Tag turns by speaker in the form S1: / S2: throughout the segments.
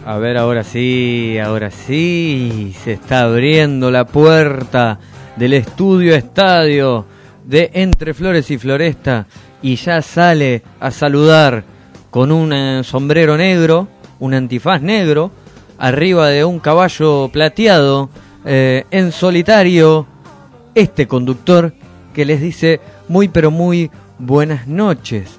S1: A ver, ahora sí, se está abriendo la puerta del estudio estadio de Entre Flores y Floresta y ya sale a saludar con un sombrero negro, un antifaz negro, arriba de un caballo plateado, en solitario, este conductor que les dice muy pero muy buenas noches.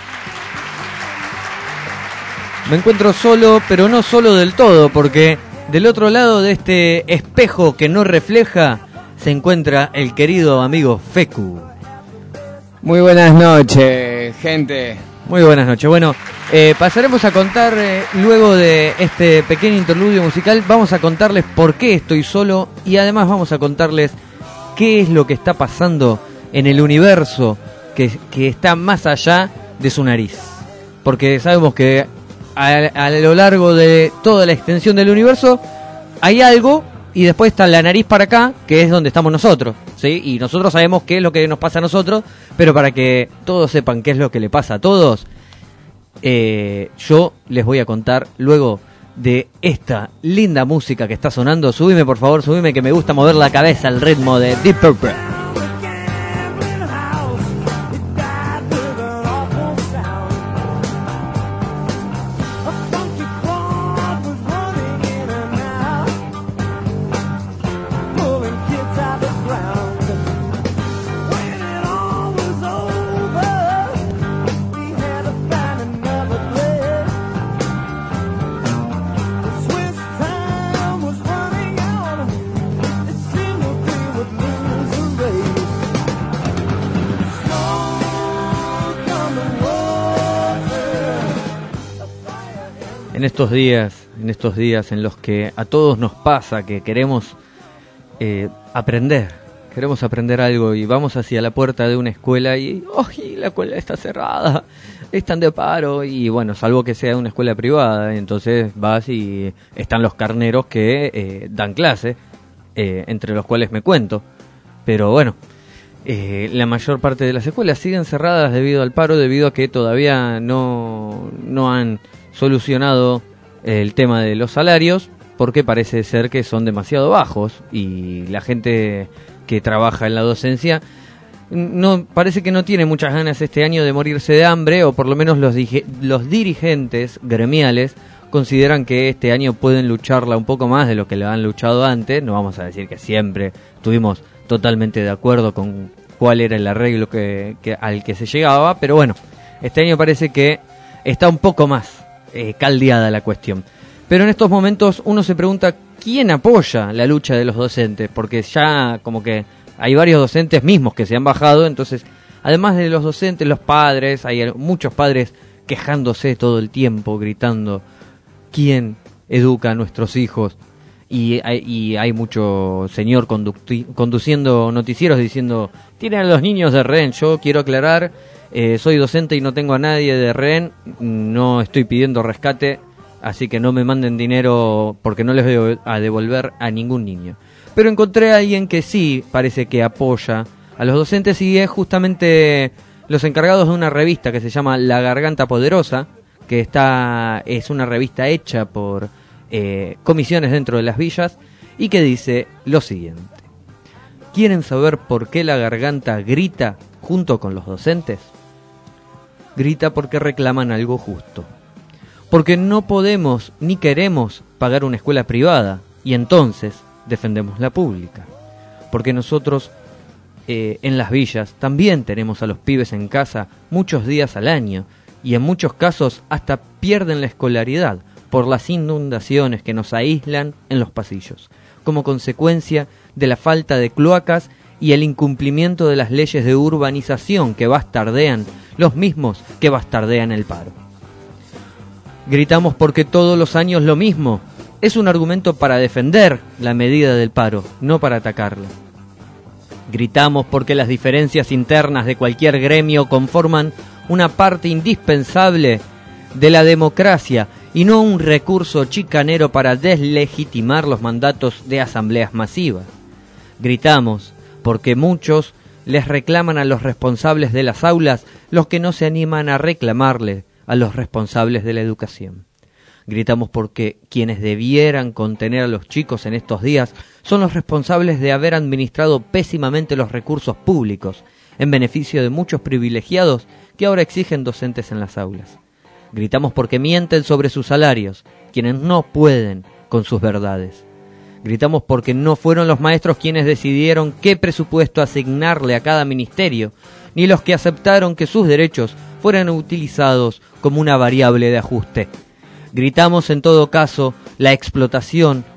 S1: Me encuentro solo, pero no solo del todo, porque del otro lado de este espejo que no refleja, se encuentra el querido amigo Fecu.
S2: Muy buenas noches, gente.
S1: Muy buenas noches. Bueno, pasaremos a contar, luego de este pequeño interludio musical, vamos a contarles por qué estoy solo y además vamos a contarles qué es lo que está pasando en el universo que está más allá de su nariz. Porque sabemos que a lo largo de toda la extensión del universo hay algo y después está la nariz para acá, que es donde estamos nosotros, ¿sí? Y nosotros sabemos qué es lo que nos pasa a nosotros, pero para que todos sepan qué es lo que le pasa a todos, yo les voy a contar luego de esta linda música que está sonando. Subime, por favor, subime, que me gusta mover la cabeza al ritmo de Deep Purple. En estos días en los que a todos nos pasa que queremos aprender algo y vamos hacia la puerta de una escuela y la escuela está cerrada, están de paro y bueno, salvo que sea una escuela privada, entonces vas y están los carneros que dan clase, entre los cuales me cuento, pero bueno, la mayor parte de las escuelas siguen cerradas debido al paro, debido a que todavía no han solucionado el tema de los salarios, porque parece ser que son demasiado bajos y la gente que trabaja en la docencia parece que no tiene muchas ganas este año de morirse de hambre, o por lo menos los dirigentes gremiales consideran que este año pueden lucharla un poco más de lo que lo han luchado antes. No vamos a decir que siempre estuvimos totalmente de acuerdo con cuál era el arreglo al que se llegaba, pero bueno, este año parece que está un poco más caldeada la cuestión. Pero en estos momentos uno se pregunta quién apoya la lucha de los docentes, porque ya como que hay varios docentes mismos que se han bajado, entonces además de los docentes, los padres, hay muchos padres quejándose todo el tiempo, gritando quién educa a nuestros hijos, y hay mucho señor conduciendo noticieros diciendo tienen a los niños de rehén. Yo quiero aclarar, soy docente y no tengo a nadie de rehén, no estoy pidiendo rescate, así que no me manden dinero porque no les voy a devolver a ningún niño. Pero encontré a alguien que sí parece que apoya a los docentes y es justamente los encargados de una revista que se llama La Garganta Poderosa, que es una revista hecha por comisiones dentro de las villas y que dice lo siguiente: ¿quieren saber por qué la garganta grita junto con los docentes? Grita porque reclaman algo justo. Porque no podemos ni queremos pagar una escuela privada y entonces defendemos la pública. Porque nosotros en las villas también tenemos a los pibes en casa muchos días al año y en muchos casos hasta pierden la escolaridad por las inundaciones que nos aíslan en los pasillos, como consecuencia de la falta de cloacas y el incumplimiento de las leyes de urbanización que bastardean, los mismos que bastardean el paro. Gritamos porque todos los años lo mismo. Es un argumento para defender la medida del paro, no para atacarla. Gritamos porque las diferencias internas de cualquier gremio conforman una parte indispensable de la democracia y no un recurso chicanero para deslegitimar los mandatos de asambleas masivas. Gritamos porque muchos les reclaman a los responsables de las aulas los que no se animan a reclamarle a los responsables de la educación. Gritamos porque quienes debieran contener a los chicos en estos días son los responsables de haber administrado pésimamente los recursos públicos, en beneficio de muchos privilegiados que ahora exigen docentes en las aulas. Gritamos porque mienten sobre sus salarios, quienes no pueden con sus verdades. Gritamos porque no fueron los maestros quienes decidieron qué presupuesto asignarle a cada ministerio, ni los que aceptaron que sus derechos fueran utilizados como una variable de ajuste. Gritamos en todo caso la explotación.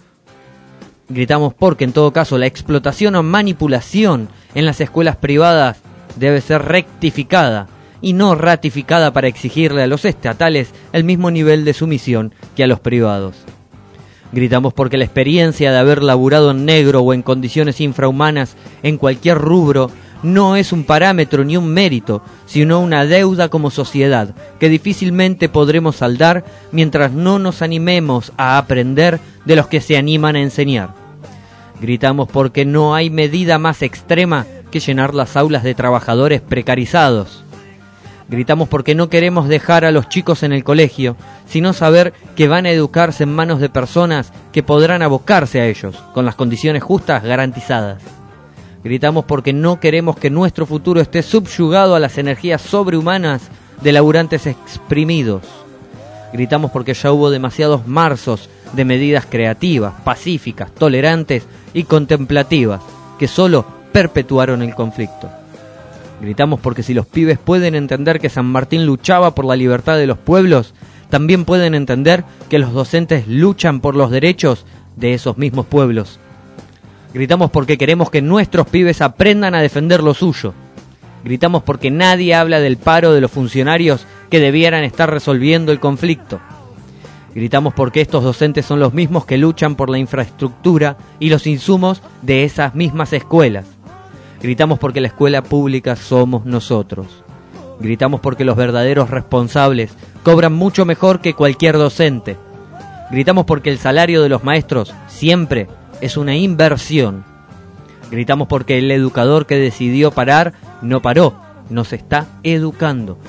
S1: Gritamos porque en todo caso la explotación o manipulación en las escuelas privadas debe ser rectificada y no ratificada para exigirle a los estatales el mismo nivel de sumisión que a los privados. Gritamos porque la experiencia de haber laburado en negro o en condiciones infrahumanas en cualquier rubro no es un parámetro ni un mérito, sino una deuda como sociedad que difícilmente podremos saldar mientras no nos animemos a aprender de los que se animan a enseñar. Gritamos porque no hay medida más extrema que llenar las aulas de trabajadores precarizados. Gritamos porque no queremos dejar a los chicos en el colegio, sino saber que van a educarse en manos de personas que podrán abocarse a ellos, con las condiciones justas garantizadas. Gritamos porque no queremos que nuestro futuro esté subyugado a las energías sobrehumanas de laburantes exprimidos. Gritamos porque ya hubo demasiados marzos de medidas creativas, pacíficas, tolerantes y contemplativas, que solo perpetuaron el conflicto. Gritamos porque si los pibes pueden entender que San Martín luchaba por la libertad de los pueblos, también pueden entender que los docentes luchan por los derechos de esos mismos pueblos. Gritamos porque queremos que nuestros pibes aprendan a defender lo suyo. Gritamos porque nadie habla del paro de los funcionarios que debieran estar resolviendo el conflicto. Gritamos porque estos docentes son los mismos que luchan por la infraestructura y los insumos de esas mismas escuelas. Gritamos porque la escuela pública somos nosotros. Gritamos porque los verdaderos responsables cobran mucho mejor que cualquier docente. Gritamos porque el salario de los maestros siempre es una inversión. Gritamos porque el educador que decidió parar no paró, nos está educando.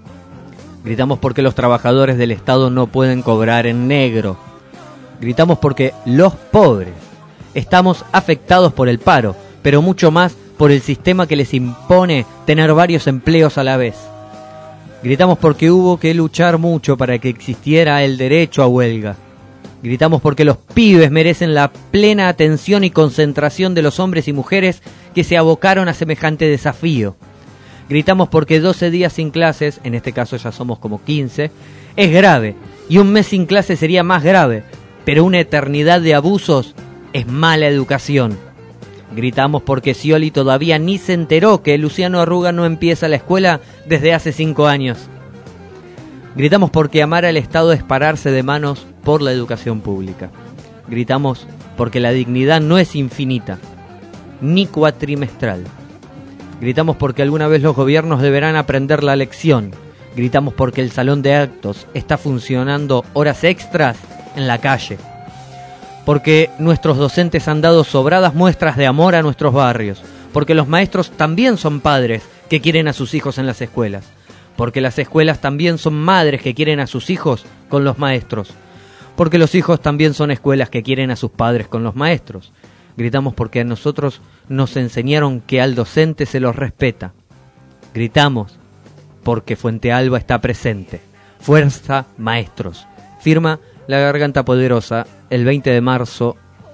S1: Gritamos porque los trabajadores del Estado no pueden cobrar en negro. Gritamos porque los pobres estamos afectados por el paro, pero mucho más por el sistema que les impone tener varios empleos a la vez. Gritamos porque hubo que luchar mucho para que existiera el derecho a huelga. Gritamos porque los pibes merecen la plena atención y concentración de los hombres y mujeres que se abocaron a semejante desafío. Gritamos porque 12 días sin clases, en este caso ya somos como 15, es grave, y un mes sin clases sería más grave, pero una eternidad de abusos es mala educación. Gritamos porque Scioli todavía ni se enteró que Luciano Arruga no empieza la escuela desde hace 5 años. Gritamos porque amar al Estado es pararse de manos por la educación pública. Gritamos porque la dignidad no es infinita, ni cuatrimestral. Gritamos porque alguna vez los gobiernos deberán aprender la lección. Gritamos porque el salón de actos está funcionando horas extras en la calle. Porque nuestros docentes han dado sobradas muestras de amor a nuestros barrios. Porque los maestros también son padres que quieren a sus hijos en las escuelas. Porque las escuelas también son madres que quieren a sus hijos con los maestros. Porque los hijos también son escuelas que quieren a sus padres con los maestros. Gritamos porque a nosotros nos enseñaron que al docente se los respeta. Gritamos porque Fuente Alba está presente. Fuerza Maestros. Firma La Garganta Poderosa, el 20 de marzo.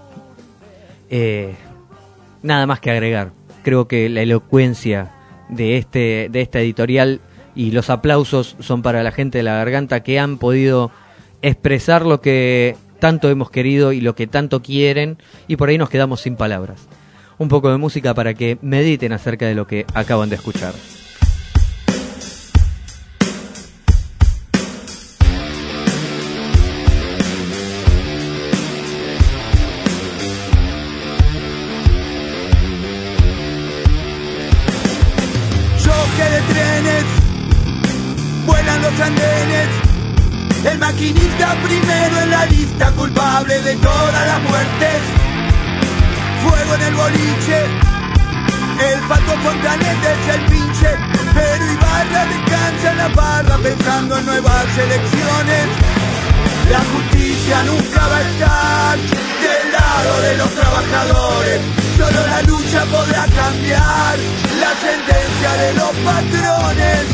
S1: Nada más que agregar. Creo que la elocuencia de esta editorial y los aplausos son para la gente de La Garganta, que han podido expresar lo que tanto hemos querido y lo que tanto quieren, y por ahí nos quedamos sin palabras. Un poco de música para que mediten acerca de lo que acaban de escuchar.
S3: Choque de trenes, vuelan los andenes. El maquinista primero en la lista, culpable de todas las muertes. Fuego en el boliche, el Pato Fontanet es el pinche, pero Ibarra descansa en la barra pensando en nuevas elecciones. La justicia nunca va a estar del lado de los trabajadores. Solo la lucha podrá cambiar la sentencia de los patrones.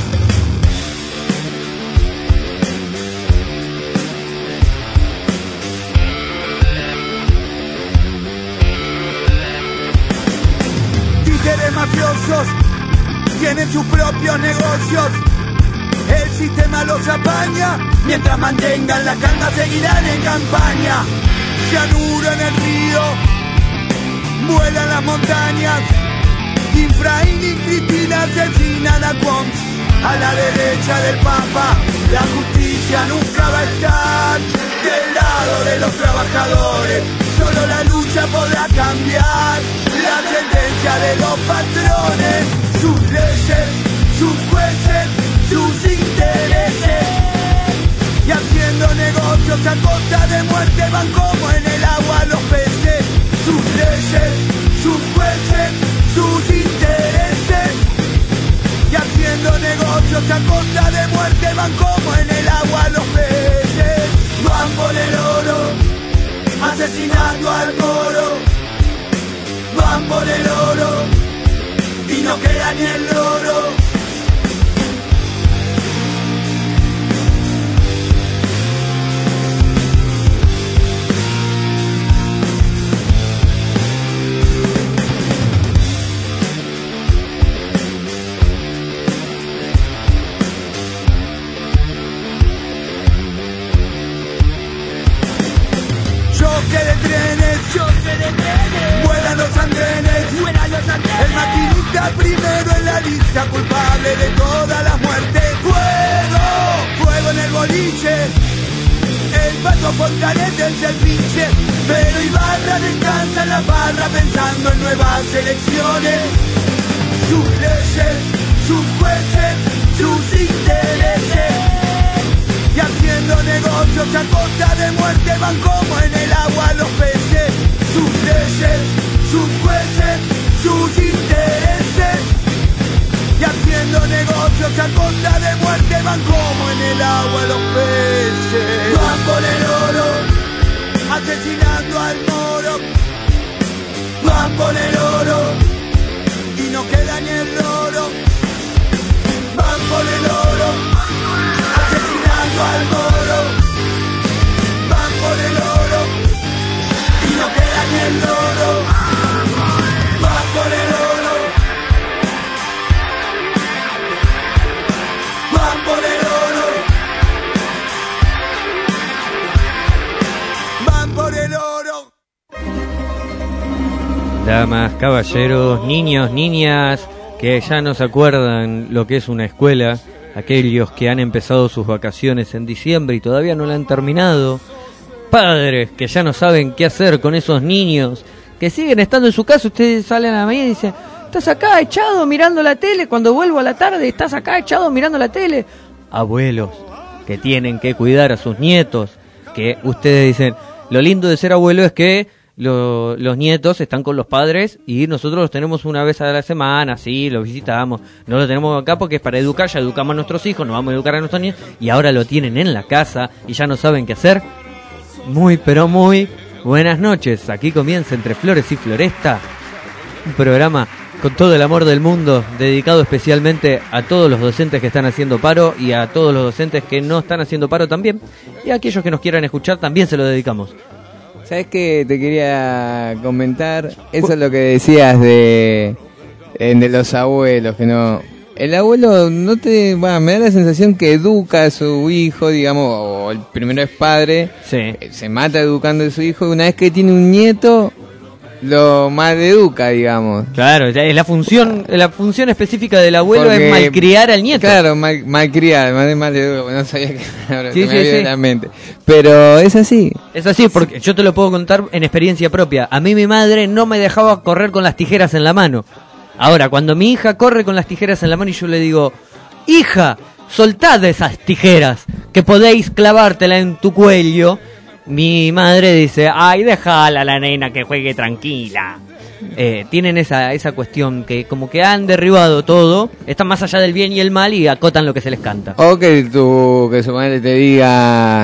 S3: Títeres mafiosos tienen sus propios negocios. El sistema los apaña. Mientras mantengan la calma seguirán en campaña. Cianuro en el río, vuelan las montañas. Infraín y Cristina asesinan a Quons. A la derecha del Papa. La justicia nunca va a estar del lado de los trabajadores. Solo la lucha podrá cambiar la sentencia de los patrones. Sus leyes, sus jueces, sus intereses. Y haciendo negocios a costa de muerte van como en el agua los peces. Sus leyes, sus jueces, sus intereses. Y haciendo negocios a costa de muerte van como en el agua los peces. Van por el oro, asesinando al moro. Van por el oro y no queda ni el loro. Choque de trenes, vuelan los andenes, el maquinista primero en la lista, culpable de todas las muertes. Fuego en el boliche, el Pato Fontanet es el pinche, pero Ibarra descansa en la barra pensando en nuevas elecciones. Sus leyes, sus jueces, sus intereses. Y haciendo negocios a costa de muerte van como en el agua los peces. Sus leyes, sus jueces, sus intereses. Y haciendo negocios a costa de muerte van como en el agua los peces. Van por el oro, asesinando al moro. Van por el oro y no queda ni el oro. Van por el oro, asesinando al moro. Van por el oro y no queda ni el oro. Van por el oro. Van por el oro. Van por el oro.
S1: Damas, caballeros, niños, niñas, que ya no se acuerdan lo que es una escuela, aquellos que han empezado sus vacaciones en diciembre y todavía no la han terminado, padres que ya no saben qué hacer con esos niños, que siguen estando en su casa. Ustedes salen a mí y dicen, estás acá echado mirando la tele, cuando vuelvo a la tarde estás acá echado mirando la tele. Abuelos que tienen que cuidar a sus nietos, que ustedes dicen, lo lindo de ser abuelo es que los nietos están con los padres y nosotros los tenemos una vez a la semana, sí, los visitamos. No lo tenemos acá porque es para educar, ya educamos a nuestros hijos, nos vamos a educar a nuestros niños y ahora lo tienen en la casa y ya no saben qué hacer. Muy, pero muy buenas noches. Aquí comienza Entre Flores y Floresta, un programa con todo el amor del mundo, dedicado especialmente a todos los docentes que están haciendo paro y a todos los docentes que no están haciendo paro también, y a aquellos que nos quieran escuchar también se lo dedicamos.
S2: ¿Sabes qué te quería comentar? Eso es lo que decías de los abuelos, que no... El abuelo no te... Bueno, me da la sensación que educa a su hijo, digamos, o el primero es padre,
S1: Sí.
S2: Se mata educando a su hijo, y una vez que tiene un nieto, lo maleduca, digamos.
S1: Claro, ya es la función específica del abuelo. Porque es malcriar al nieto.
S2: Claro, malcriar, maleduca, no sabía que ahora
S1: sí,
S2: se me
S1: sí,
S2: había la mente. Pero es así.
S1: Es así, porque yo te lo puedo contar en experiencia propia. A mí mi madre no me dejaba correr con las tijeras en la mano. Ahora, cuando mi hija corre con las tijeras en la mano y yo le digo, hija, soltad esas tijeras, que podéis clavártela en tu cuello, mi madre dice, ay, déjala a la nena que juegue tranquila. Tienen esa cuestión que como que han derribado todo, están más allá del bien y el mal y acotan lo que se les canta.
S2: O que su madre te diga,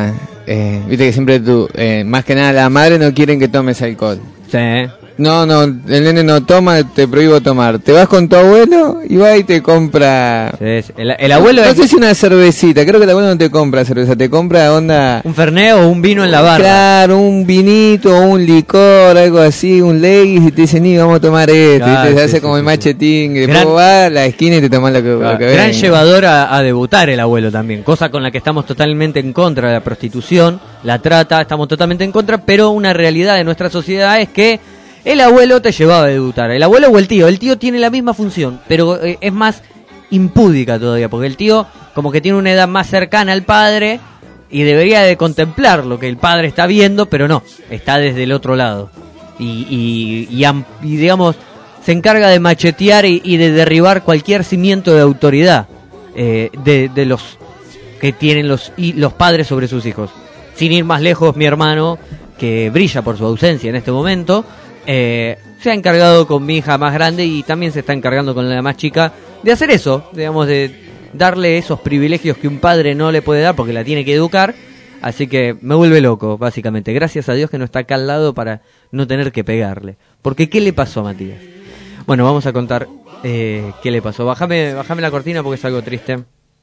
S2: viste que siempre tú, más que nada la madre no quieren que tomes alcohol.
S1: Sí.
S2: No, el nene no toma, te prohíbo tomar. Te vas con tu abuelo y va y te compra...
S1: Sí, el abuelo
S2: no
S1: es...
S2: sé si una cervecita, creo que el abuelo no te compra cerveza, te compra onda...
S1: Un fernet o un vino en la barra.
S2: Claro, un vinito, un licor, algo así, un leggings, y te dicen, ni vamos a tomar esto,
S1: Claro,
S2: y te
S1: sí,
S2: hace
S1: sí,
S2: como
S1: sí,
S2: el machetín, y después
S1: Gran-
S2: vas a la esquina y te tomas lo que
S1: Gran
S2: venga.
S1: llevador a debutar el abuelo también, cosa con la que estamos totalmente en contra de la prostitución, la trata, estamos totalmente en contra, pero una realidad de nuestra sociedad es que el abuelo te llevaba a debutar, el abuelo o el tío tiene la misma función, pero es más impúdica todavía, porque el tío como que tiene una edad más cercana al padre y debería de contemplar lo que el padre está viendo, pero no, está desde el otro lado y digamos se encarga de machetear y de derribar cualquier cimiento de autoridad de los que tienen los padres sobre sus hijos. Sin ir más lejos, mi hermano, que brilla por su ausencia en este momento, se ha encargado con mi hija más grande y también se está encargando con la más chica de hacer eso, digamos, de darle esos privilegios que un padre no le puede dar porque la tiene que educar. Así que me vuelve loco, básicamente. Gracias a Dios que no está acá al lado para no tener que pegarle. Porque ¿qué le pasó a Matías? Bueno, vamos a contar qué le pasó. Bájame la cortina porque es algo triste.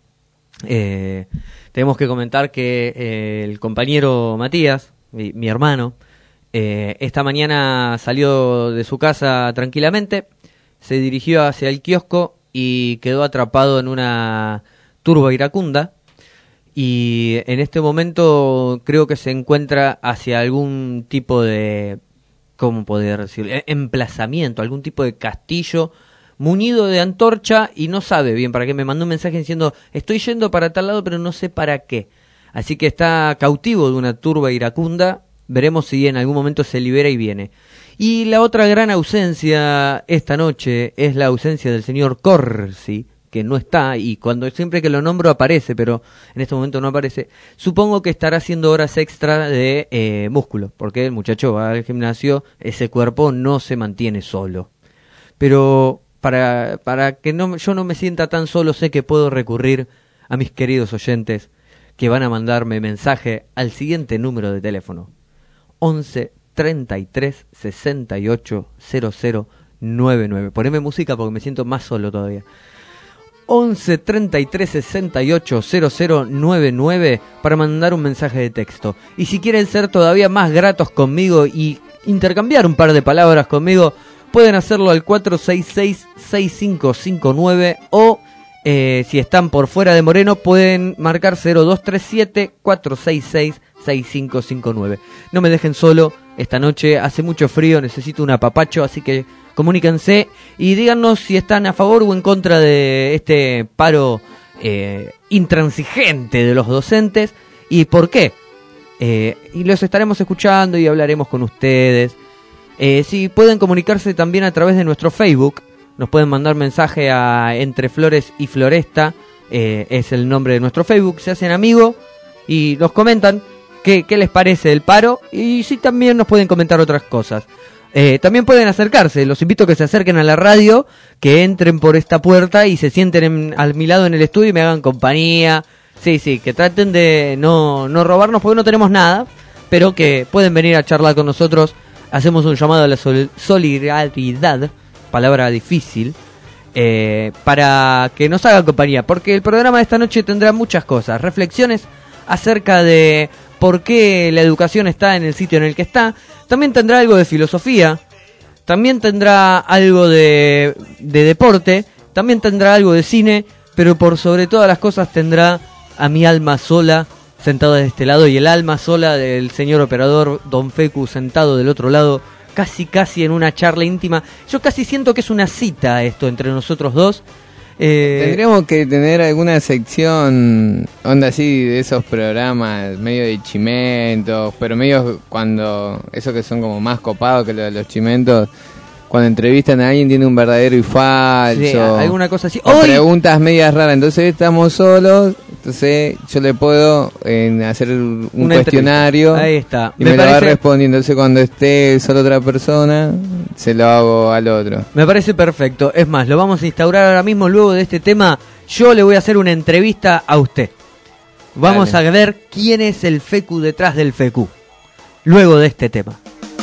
S1: Tenemos que comentar que el compañero Matías, mi hermano, esta mañana salió de su casa tranquilamente, se dirigió hacia el kiosco y quedó atrapado en una turba iracunda. Y en este momento creo que se encuentra hacia algún tipo de, ¿cómo poder decir? Emplazamiento, algún tipo de castillo munido de antorcha y no sabe bien para qué. Me mandó un mensaje diciendo, estoy yendo para tal lado pero no sé para qué. Así que está cautivo de una turba iracunda. Veremos si en algún momento se libera y viene. Y la otra gran ausencia esta noche es la ausencia del señor Corsi, que no está, y cuando siempre que lo nombro aparece, pero en este momento no aparece. Supongo que estará haciendo horas extra de músculo, porque el muchacho va al gimnasio, ese cuerpo no se mantiene solo. Pero para que yo no me sienta tan solo, sé que puedo recurrir a mis queridos oyentes que van a mandarme mensaje al siguiente número de teléfono: 11 33 68 00 99. Poneme música porque me siento más solo todavía. 11 33 68 00 99 para mandar un mensaje de texto. Y si quieren ser todavía más gratos conmigo y intercambiar un par de palabras conmigo, pueden hacerlo al 466-6559 o si están por fuera de Moreno pueden marcar 0237-466-6559. No me dejen solo esta noche, hace mucho frío, necesito un apapacho, así que comuníquense y díganos si están a favor o en contra de este paro intransigente de los docentes y por qué. Y los estaremos escuchando y hablaremos con ustedes. Si pueden comunicarse también a través de nuestro Facebook, nos pueden mandar mensaje a Entre Flores y Floresta, es el nombre de nuestro Facebook, se hacen amigos y nos comentan qué les parece el paro y si también nos pueden comentar otras cosas. También pueden acercarse, los invito a que se acerquen a la radio, que entren por esta puerta y se sienten a mi lado en el estudio y me hagan compañía. Sí, que traten de no robarnos porque no tenemos nada, pero que pueden venir a charlar con nosotros. Hacemos un llamado a la solidaridad, palabra difícil, para que nos hagan compañía, porque el programa de esta noche tendrá muchas cosas, reflexiones acerca de por qué la educación está en el sitio en el que está, también tendrá algo de filosofía, también tendrá algo de deporte, también tendrá algo de cine, pero por sobre todas las cosas tendrá a mi alma sola sentado de este lado y el alma sola del señor operador Don Fecu sentado del otro lado, casi en una charla íntima. Yo casi siento que es una cita esto entre nosotros dos.
S2: Tendríamos que tener alguna sección, onda así, de esos programas medio de chimentos, pero medio cuando, esos que son como más copados que los chimentos, cuando entrevistan a alguien tiene un verdadero y falso.
S1: Sí, alguna cosa así.
S2: O preguntas medias raras, entonces estamos solos, entonces yo le puedo hacer un cuestionario.
S1: Ahí está.
S2: Y me lo va respondiendo, entonces cuando esté solo otra persona, se lo hago al otro.
S1: Me parece perfecto. Es más, lo vamos a instaurar ahora mismo. Luego de este tema, yo le voy a hacer una entrevista a usted. Vamos
S2: Dale.
S1: a ver quién es el fecu detrás del fecu. Luego de este tema.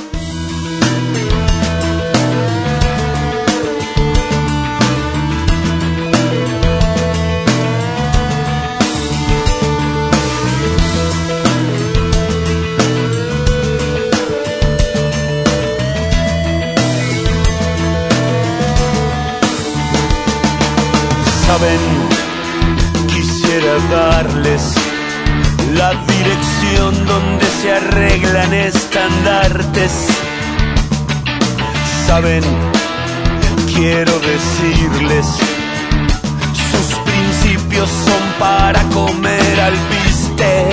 S3: Saben, quisiera darles la dirección donde se arreglan estandartes. Saben, quiero decirles, sus principios son para comer al bistec.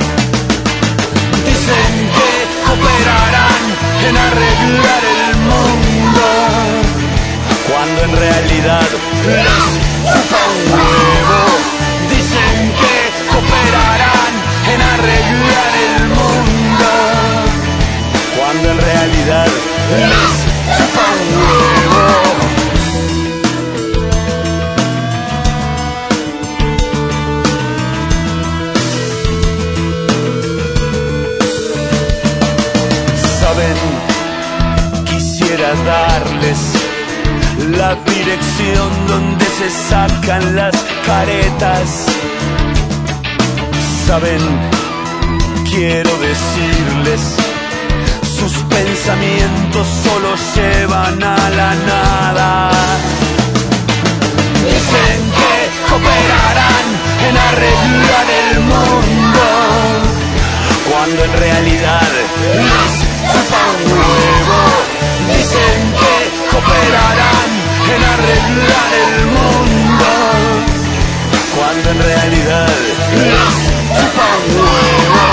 S3: Dicen que cooperarán en arreglar el mundo, cuando en realidad les chupa un huevo. Dicen que cooperarán en arreglar el mundo, cuando en realidad les chupa un huevo. Saben, quisiera darles la dirección donde se sacan las caretas. Saben, quiero decirles, sus pensamientos solo llevan a la nada. Dicen que cooperarán en arreglar el mundo, cuando en realidad les chupa un huevo. Dicen que cooperarán en arreglar el mundo, cuando en realidad les chupa un huevo.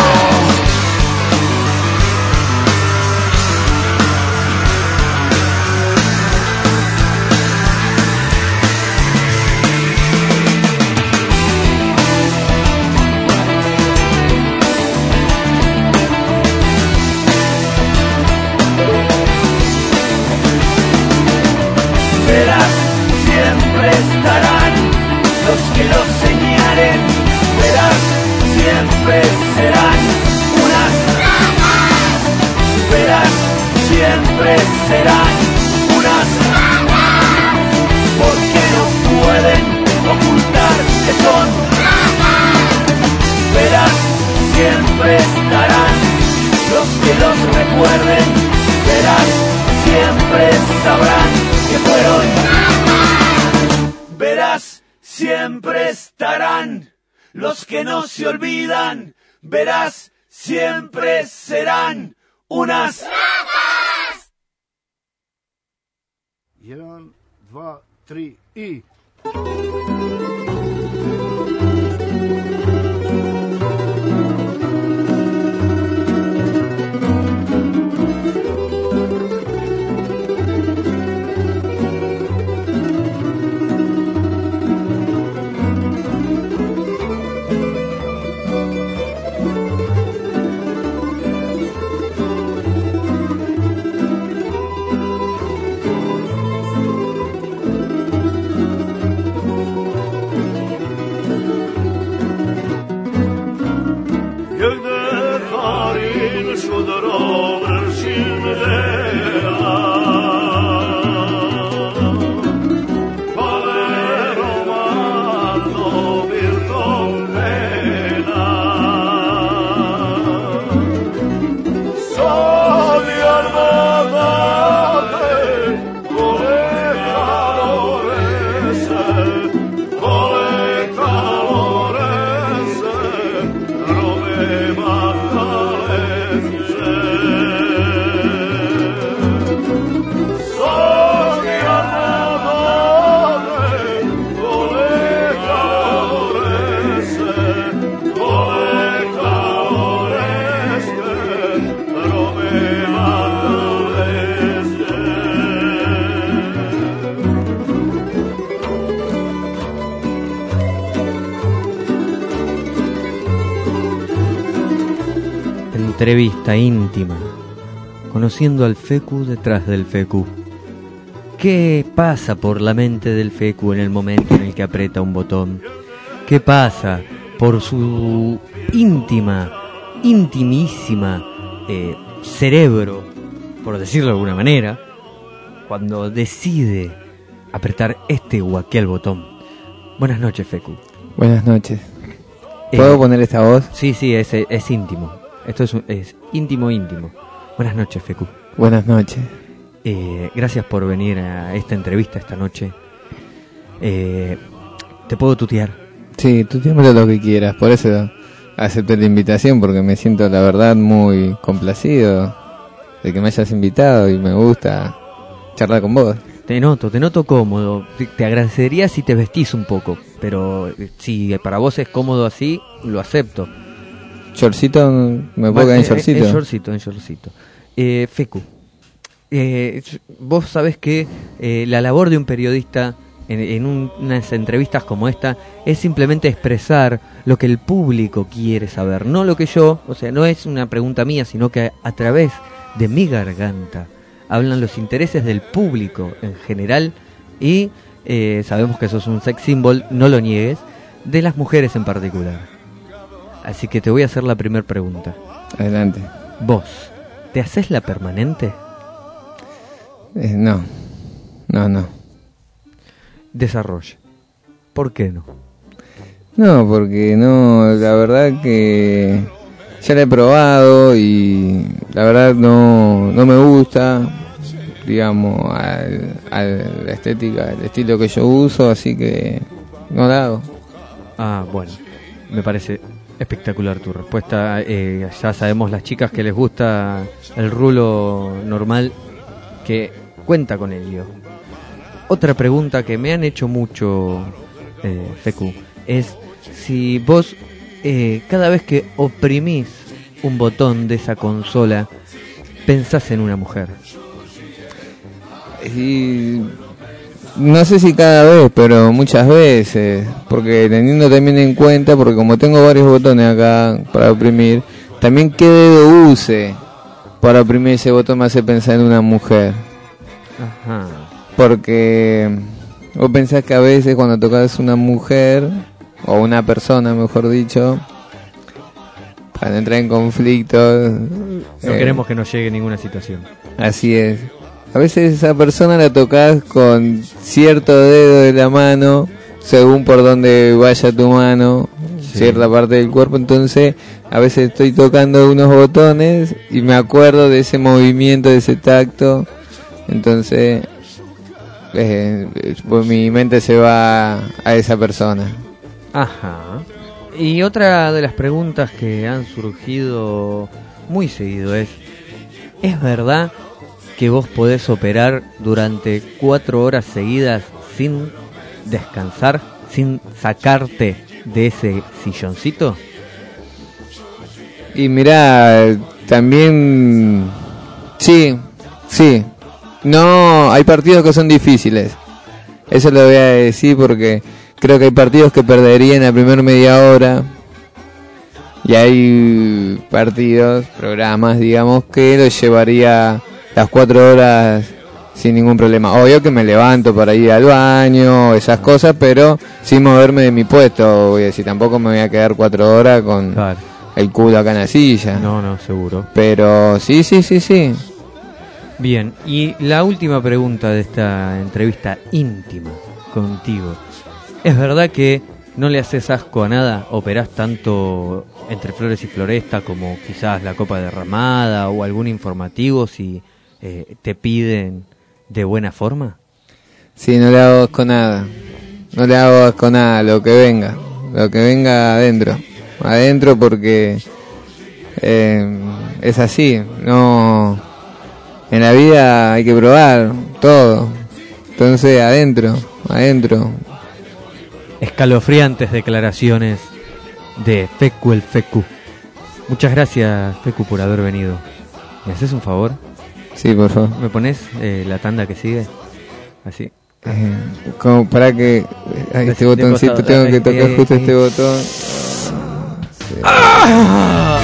S3: Verás, siempre estarán los que los señalen. Verás, siempre serán unas ratas. Verás, siempre serán unas ratas, porque no pueden ocultar que son ratas. Verás, siempre estarán los que los recuerden. Verás, siempre sabrán que fueron ratas. Verás, siempre estarán los que no se olvidan. Verás, siempre serán unas ratas.
S4: 1, 2, 3 i.
S1: Entrevista íntima, conociendo al fecu detrás del fecu. ¿Qué pasa por la mente del fecu en el momento en el que aprieta un botón? ¿Qué pasa por su intimísima cerebro, por decirlo de alguna manera, cuando decide apretar este o aquel botón. Buenas noches, Fecu.
S2: Buenas noches. ¿Puedo poner esta voz?
S1: Sí, es íntimo. Esto es íntimo. Buenas noches, Fecu.
S2: Buenas noches.
S1: Gracias por venir a esta entrevista esta noche. ¿Te puedo tutear?
S2: Sí, tuteame lo que quieras. Por eso acepté la invitación, porque me siento, la verdad, muy complacido de que me hayas invitado y me gusta charlar con vos.
S1: Te noto cómodo. Te agradecería si te vestís un poco, pero si para vos es cómodo así, lo acepto.
S2: ¿Shortcito? ¿Me puedo quedar en shortcito?
S1: En shortcito. Fecu, vos sabés que la labor de un periodista en unas entrevistas como esta es simplemente expresar lo que el público quiere saber, no lo que yo, o sea, no es una pregunta mía, sino que a través de mi garganta hablan los intereses del público en general y sabemos que sos un sex symbol, no lo niegues, de las mujeres en particular. Así que te voy a hacer la primera pregunta.
S2: Adelante.
S1: ¿Vos te haces la permanente?
S2: No.
S1: Desarrolla. ¿Por qué no?
S2: No, porque no, la verdad que ya la he probado y la verdad no me gusta, digamos, a la estética, el estilo que yo uso, así que no la hago.
S1: Ah, bueno, me parece espectacular tu respuesta. Ya sabemos las chicas que les gusta el rulo normal, que cuenta con ello. Otra pregunta que me han hecho mucho, Fecu, es si vos cada vez que oprimís un botón de esa consola pensás en una mujer.
S2: Y no sé si cada vez, pero muchas veces, porque teniendo también en cuenta, porque como tengo varios botones acá para oprimir, también qué dedo use para oprimir ese botón me hace pensar en una mujer.
S1: Ajá.
S2: Porque vos pensás que a veces cuando tocas una mujer, o una persona mejor dicho, para no entrar en conflictos,
S1: no queremos que nos llegue ninguna situación.
S2: Así es. A veces esa persona la tocas con cierto dedo de la mano, según por donde vaya tu mano, sí, cierta parte del cuerpo. Entonces a veces estoy tocando unos botones y me acuerdo de ese movimiento, de ese tacto. Entonces pues mi mente se va a esa persona.
S1: Ajá. Y otra de las preguntas que han surgido muy seguido ¿es verdad que vos podés operar durante 4 horas seguidas sin descansar, sin sacarte de ese silloncito?
S2: Y mirá, también sí. No, hay partidos que son difíciles. Eso lo voy a decir porque creo que hay partidos que perderían la primera media hora. Y hay partidos, programas, digamos, que los llevaría las 4 horas sin ningún problema. Obvio que me levanto para ir al baño, esas cosas, pero sin moverme de mi puesto. Voy a decir, tampoco me voy a quedar 4 horas con el culo acá en la silla.
S1: No, seguro.
S2: Pero sí.
S1: Bien, y la última pregunta de esta entrevista íntima contigo. ¿Es verdad que no le haces asco a nada? ¿Operás tanto Entre Flores y Floresta como quizás La Copa Derramada o algún informativo si te piden de buena forma?
S2: Sí, no le hago asco a nada. No le hago asco a nada, lo que venga adentro porque es así, no. En la vida hay que probar todo. Entonces, adentro.
S1: Escalofriantes declaraciones de Fecu el Fecu. Muchas gracias, Fecu, por haber venido. ¿Me haces un favor?
S2: Sí, por favor.
S1: ¿Me pones la tanda que sigue? Así.
S2: Como para que... este botoncito, tengo que tocar justo este botón. Sí.
S1: ¡Ah!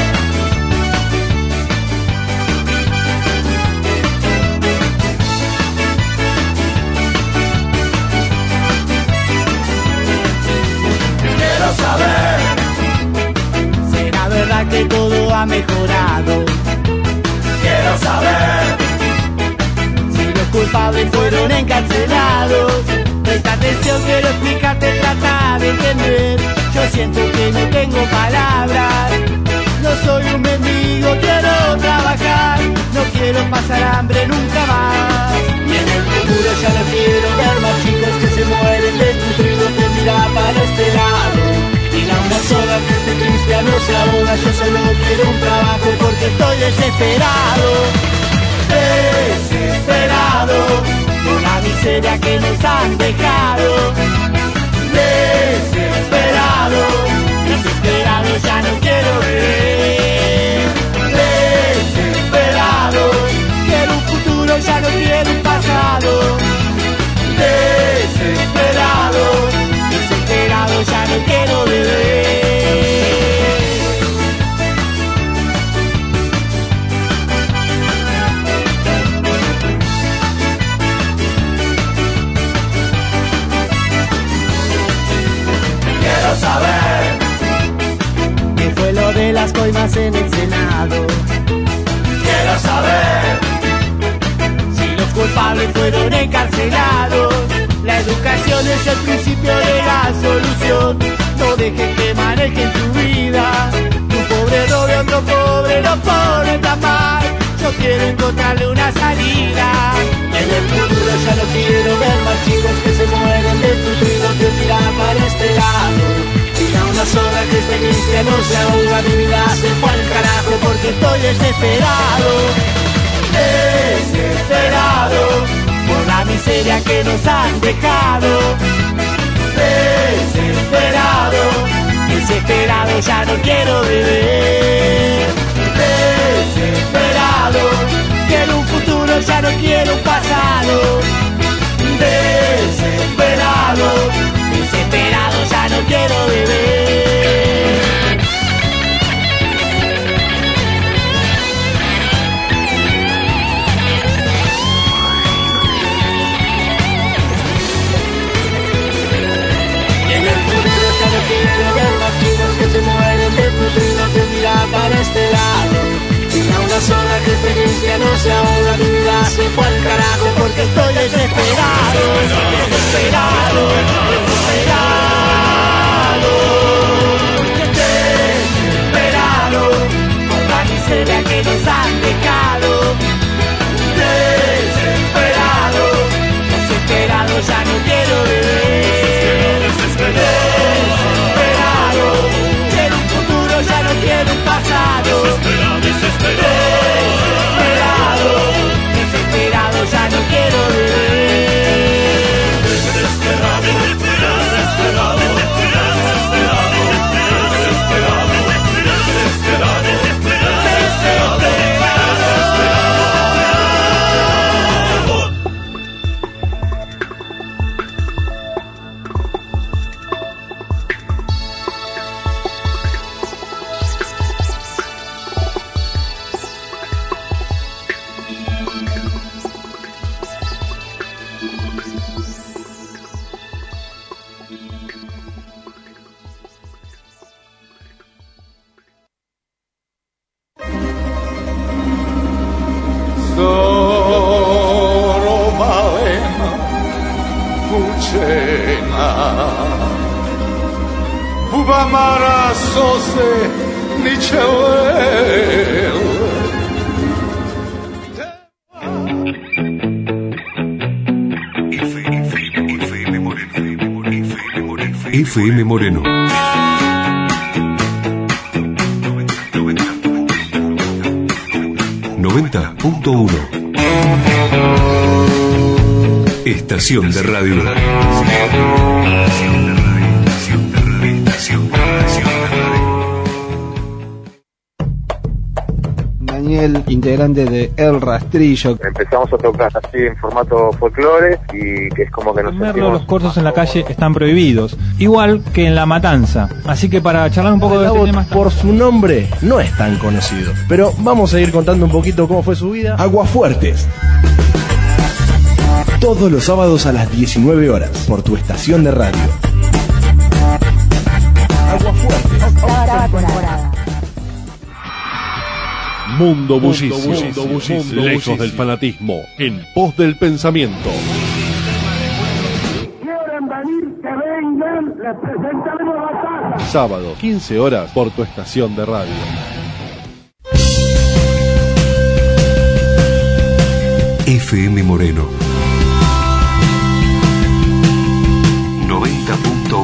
S5: todo ha mejorado.
S3: Quiero saber
S5: si los culpables fueron encarcelados. Presta atención, quiero explicarte, trata de entender. Yo siento que no tengo palabras. No soy un mendigo, quiero trabajar. No quiero pasar hambre nunca más. Y en el futuro ya no quiero ver más chicos que se mueren desnutridos de mirar para este lado. Y la una sola que este cristiano se ahoga. Yo solo quiero un trabajo porque estoy desesperado. Desesperado por la miseria que nos han dejado. Desesperado, desesperado, ya no quiero ver. Desesperado, quiero un futuro, ya no quiero un pasado. Desesperado, desesperado, ya no quiero beber.
S3: Quiero saber
S5: qué fue lo de las coimas en el Senado.
S3: Quiero saber
S5: si los culpables fueron encarcelados. La educación es el principio de la solución. No dejes que manejen tu vida. Un pobre robe, otro pobre no pone tan mal. Yo quiero encontrarle una salida. Y en el futuro ya no quiero ver más chicos que se mueren desnutridos de mirar para este lado. Y a una sola que esta iglesia no se ahoga, mi vida se fue al carajo porque estoy desesperado. Desesperado por la miseria que nos han dejado. Desesperado, desesperado, ya no quiero beber. Desesperado, quiero un futuro, ya no quiero un pasado. Desesperado, desesperado, ya no quiero beber. Quiero ver más chicos que se mueren desnutridos de mirar para este lado. Y a una sola que experiencia no se ahoga, mi vida se fue al carajo porque estoy desesperado. Desesperado, desesperado. Desesperado por la miseria que nos han dejado. Desesperado, desesperado, ya no quiero beber. Desesperado, quiero un futuro, ya no quiero un pasado. Desesperado, desesperado, ya no quiero beber. Desesperado, desesperado, desesperado, desesperado, desesperado,
S6: FM Moreno 90.1 Estación de radio.
S7: Daniel, integrante de El Rastrillo.
S8: Empezamos a tocar así en formato folclore y que es como que nos sentimos...
S9: Los corsos en la calle están prohibidos, igual que en La Matanza. Así que para charlar un poco de este tema...
S10: Por su nombre no es tan conocido, pero vamos a ir contando un poquito cómo fue su vida.
S6: Aguafuertes. Todos los sábados a las 19 horas por tu estación de radio. Aguafuertes.
S11: Octava temporada. Mundo Bullicio, lejos del fanatismo, en pos del pensamiento.
S12: Quieren venir, que vengan, les presentaremos la casa.
S11: Sábado, 15 horas, por tu estación de radio.
S13: FM Moreno 90.1.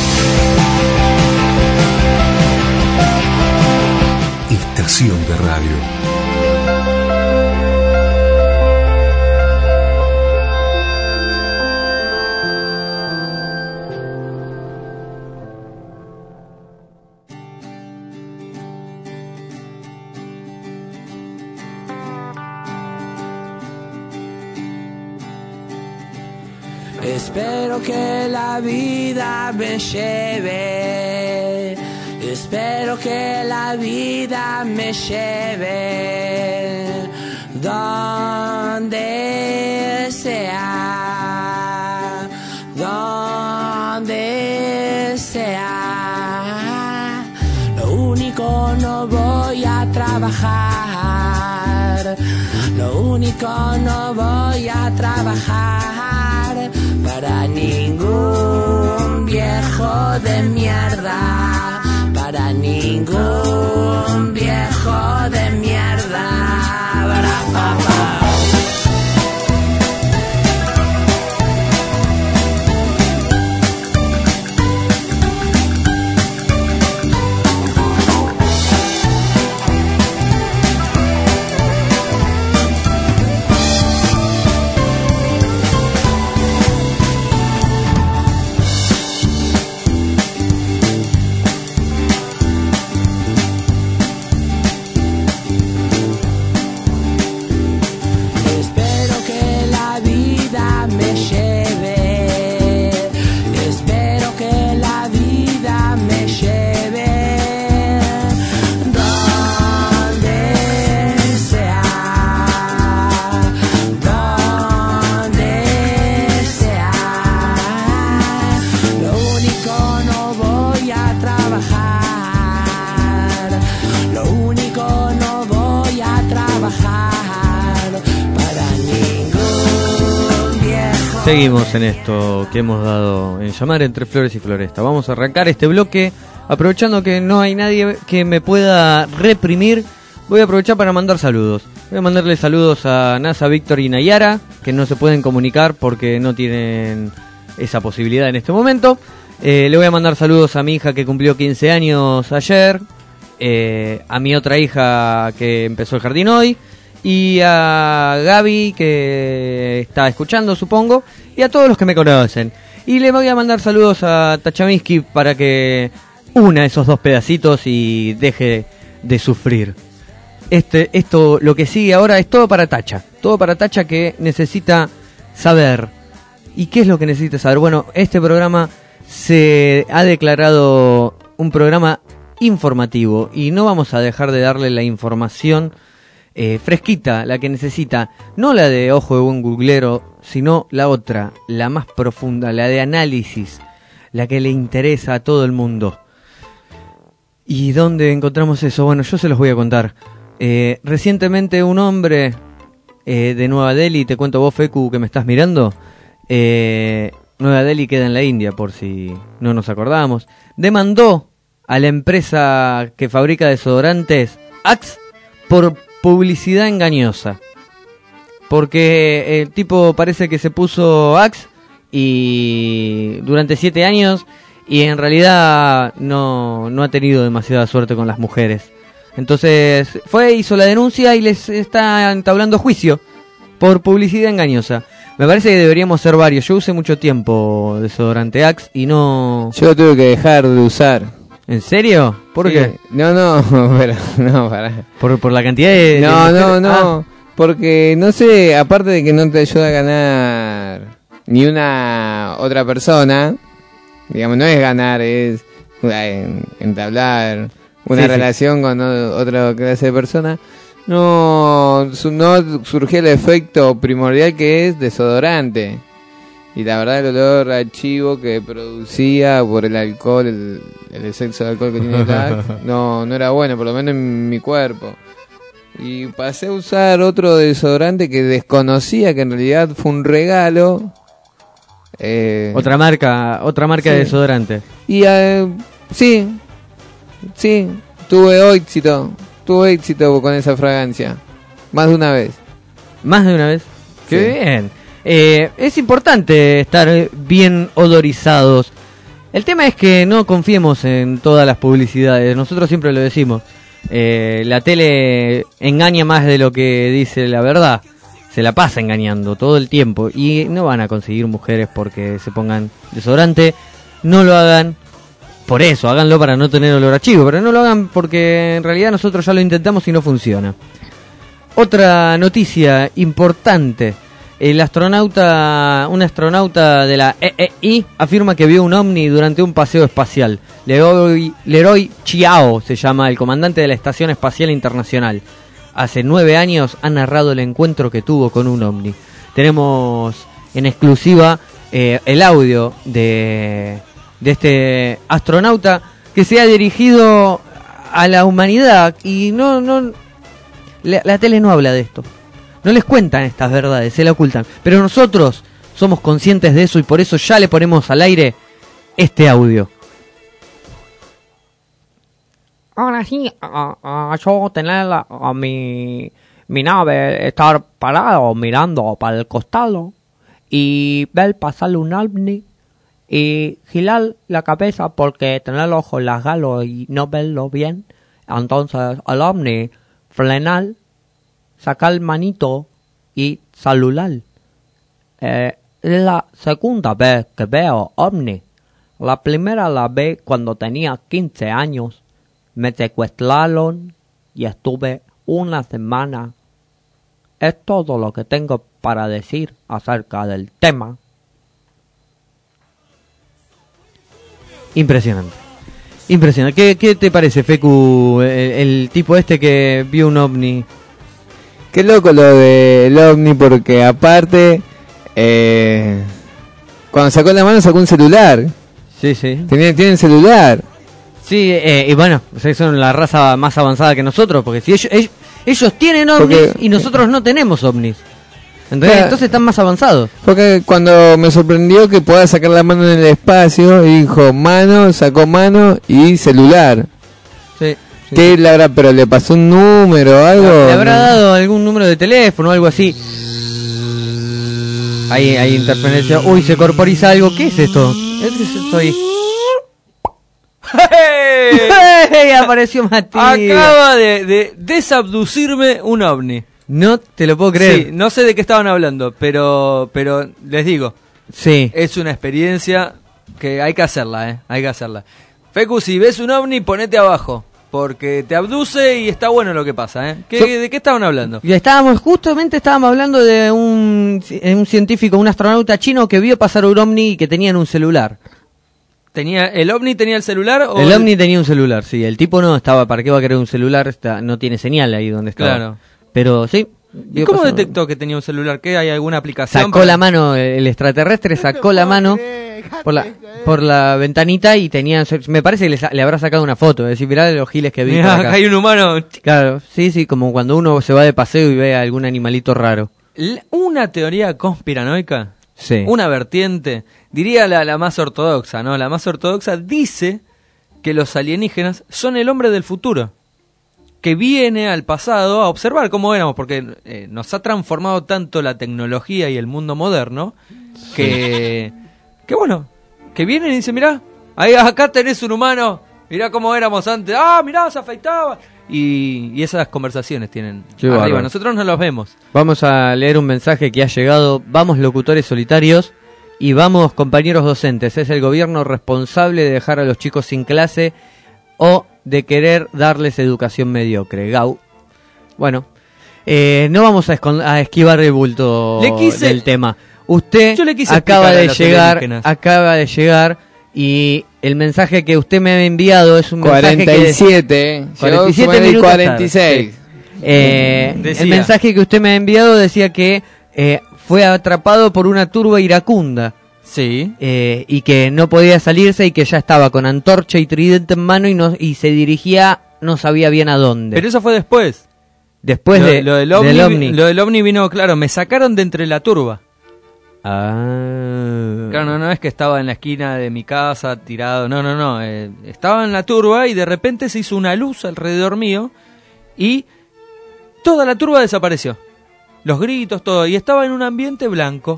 S13: Estación de radio.
S14: Espero que la vida me lleve, espero que la vida me lleve donde sea, donde sea. Lo único, no voy a trabajar, lo único, no voy a trabajar para ningún viejo de mierda, para ningún viejo de mierda. Para papá.
S1: Seguimos en esto que hemos dado en llamar Entre Flores y Floresta. Vamos a arrancar este bloque aprovechando que no hay nadie que me pueda reprimir. Voy a aprovechar para mandar saludos. Voy a mandarle saludos a Nasa, Víctor y Nayara, que no se pueden comunicar porque no tienen esa posibilidad en este momento. Le voy a mandar saludos a mi hija que cumplió 15 años ayer, a mi otra hija que empezó el jardín hoy, y a Gaby que está escuchando, supongo, y a todos los que me conocen. Y le voy a mandar saludos a Tachaminsky para que una esos dos pedacitos y deje de sufrir. Esto, lo que sigue ahora es todo para Tacha que necesita saber. ¿Y qué es lo que necesita saber? Bueno, este programa se ha declarado un programa informativo y no vamos a dejar de darle la información fresquita, la que necesita, no la de ojo de buen googlero, sino la otra, la más profunda, la de análisis, la que le interesa a todo el mundo. ¿Y dónde encontramos eso? Bueno, yo se los voy a contar. Recientemente un hombre de Nueva Delhi, te cuento vos, Fecu, que me estás mirando, Nueva Delhi queda en la India, por si no nos acordamos, demandó a la empresa que fabrica desodorantes Axe por publicidad engañosa, porque el tipo parece que se puso Axe y durante 7 años y en realidad no ha tenido demasiada suerte con las mujeres. Entonces hizo la denuncia y les está entablando juicio por publicidad engañosa. Me parece que deberíamos ser varios. Yo usé mucho tiempo desodorante Axe y no...
S2: Yo lo tuve que dejar de usar.
S1: ¿En serio? ¿Por qué?
S2: No, pero no, pará.
S1: ¿Por la cantidad de...?
S2: No, porque no sé, aparte de que no te ayuda a ganar ni una otra persona, digamos, no es ganar, es entablar una relación con otra clase de persona, no surgió el efecto primordial que es desodorante. Y la verdad el olor a chivo que producía por el alcohol, el exceso de alcohol que tiene el Axe, no era bueno, por lo menos en mi cuerpo. y pasé a usar otro desodorante que desconocía que en realidad fue un regalo.
S1: Otra marca
S2: sí.
S1: de desodorante.
S2: Y sí, tuve éxito con esa fragancia. Más de una vez.
S1: ¿Más de una vez? ¡Qué
S2: Sí.
S1: bien! Es importante estar bien odorizados. El tema es que no confiemos en todas las publicidades. Nosotros siempre lo decimos. La tele engaña más de lo que dice la verdad. Se la pasa engañando todo el tiempo. Y no van a conseguir mujeres porque se pongan desodorante. No lo hagan por eso. Háganlo para no tener olor a chivo. Pero no lo hagan porque en realidad nosotros ya lo intentamos y no funciona. Otra noticia importante. Un astronauta de la EEI afirma que vio un ovni durante un paseo espacial. Leroy Chiao se llama, el comandante de la Estación Espacial Internacional. Hace 9 años ha narrado el encuentro que tuvo con un ovni. Tenemos en exclusiva el audio de este astronauta que se ha dirigido a la humanidad y la tele no habla de esto. No les cuentan estas verdades, se la ocultan. Pero nosotros somos conscientes de eso y por eso ya le ponemos al aire este audio.
S15: Ahora sí, yo tener mi nave, estar parado mirando para el costado y ver pasar un ovni y girar la cabeza porque tener los ojos largados y no verlo bien. Entonces el ovni frenar, sacar manito y saludar. Es la segunda vez que veo ovni. La primera la vi cuando tenía 15 años. Me secuestraron y estuve una semana. Es todo lo que tengo para decir acerca del tema.
S1: Impresionante. ¿Qué te parece, Fecu, el tipo este que vio un ovni?
S2: Qué loco lo del ovni, porque aparte, cuando sacó la mano sacó un celular.
S1: Sí.
S2: Tienen celular.
S1: Sí, y bueno, son la raza más avanzada que nosotros, porque si ellos tienen ovnis y nosotros no tenemos ovnis. Entonces están más avanzados.
S2: Porque cuando me sorprendió que pueda sacar la mano en el espacio, dijo mano, sacó mano y celular.
S1: Sí.
S2: ¿Qué le habrá, pero le pasó un número o algo?
S1: ¿Le habrá dado algún número de teléfono o algo así? Hay interferencia. Uy, se corporiza algo. ¿Qué es esto? Estoy... ¡Hey! Apareció Matías.
S16: Acaba de desabducirme un ovni.
S1: No te lo puedo creer.
S16: Sí, no sé de qué estaban hablando, pero les digo.
S1: Sí.
S16: Es una experiencia que hay que hacerla, hay que hacerla. Fecu, si ves un ovni, ponete abajo, porque te abduce y está bueno lo que pasa, ¿De qué estaban hablando?
S1: Estábamos hablando de un científico, un astronauta chino que vio pasar un ovni y que tenían un celular.
S16: ¿El ovni tenía el celular?
S1: El ovni tenía un celular, sí. El tipo no estaba, ¿para qué va a querer un celular? No tiene señal ahí donde estaba.
S16: Claro.
S1: Pero sí.
S16: ¿Y cómo detectó que tenía un celular? ¿Qué hay alguna aplicación?
S1: Sacó la mano, el extraterrestre sacó la mano por la ventanita y tenía, me parece que le habrá sacado una foto, es decir, mirá los giles que vi.
S16: Mirá, acá hay un humano.
S1: Claro, sí, como cuando uno se va de paseo y ve a algún animalito raro.
S16: Una teoría conspiranoica,
S1: sí.
S16: Una vertiente, diría la más ortodoxa, ¿no? La más ortodoxa dice que los alienígenas son el hombre del futuro, que viene al pasado a observar cómo éramos, porque nos ha transformado tanto la tecnología y el mundo moderno, que bueno, que vienen y dicen, mirá, acá tenés un humano, mirá cómo éramos antes, mirá, se afeitaba, y esas conversaciones tienen arriba, bárbaro. Nosotros no los vemos.
S1: Vamos a leer un mensaje que ha llegado. Vamos locutores solitarios y vamos compañeros docentes. Es el gobierno responsable de dejar a los chicos sin clase o de querer darles educación mediocre. Gau. Bueno, no vamos a esquivar el bulto del tema. Usted acaba de llegar y el mensaje que usted me ha enviado es un
S2: 47,
S1: mensaje que 47 minutos
S2: 46.
S1: El mensaje que usted me ha enviado decía que fue atrapado por una turba iracunda.
S16: Sí.
S1: Y que no podía salirse y que ya estaba con antorcha y tridente en mano y se dirigía, no sabía bien a dónde.
S16: Pero eso fue después.
S1: Después
S16: lo del ovni, lo del ovni vino, claro, me sacaron de entre la turba. Claro, no es que estaba en la esquina de mi casa tirado, no, estaba en la turba y de repente se hizo una luz alrededor mío y toda la turba desapareció. Los gritos, todo, y estaba en un ambiente blanco.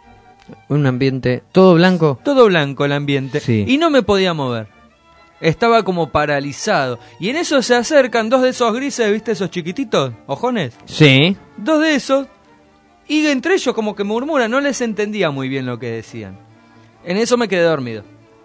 S1: Un ambiente, ¿todo blanco?
S16: Todo blanco el ambiente,
S1: sí.
S16: Y no me podía mover. Estaba como paralizado. Y en eso se acercan 2 de esos grises, ¿viste? Esos chiquititos, ojones.
S1: Sí.
S16: 2 de esos. Y entre ellos como que murmuran, no les entendía muy bien lo que decían. En eso me quedé dormido.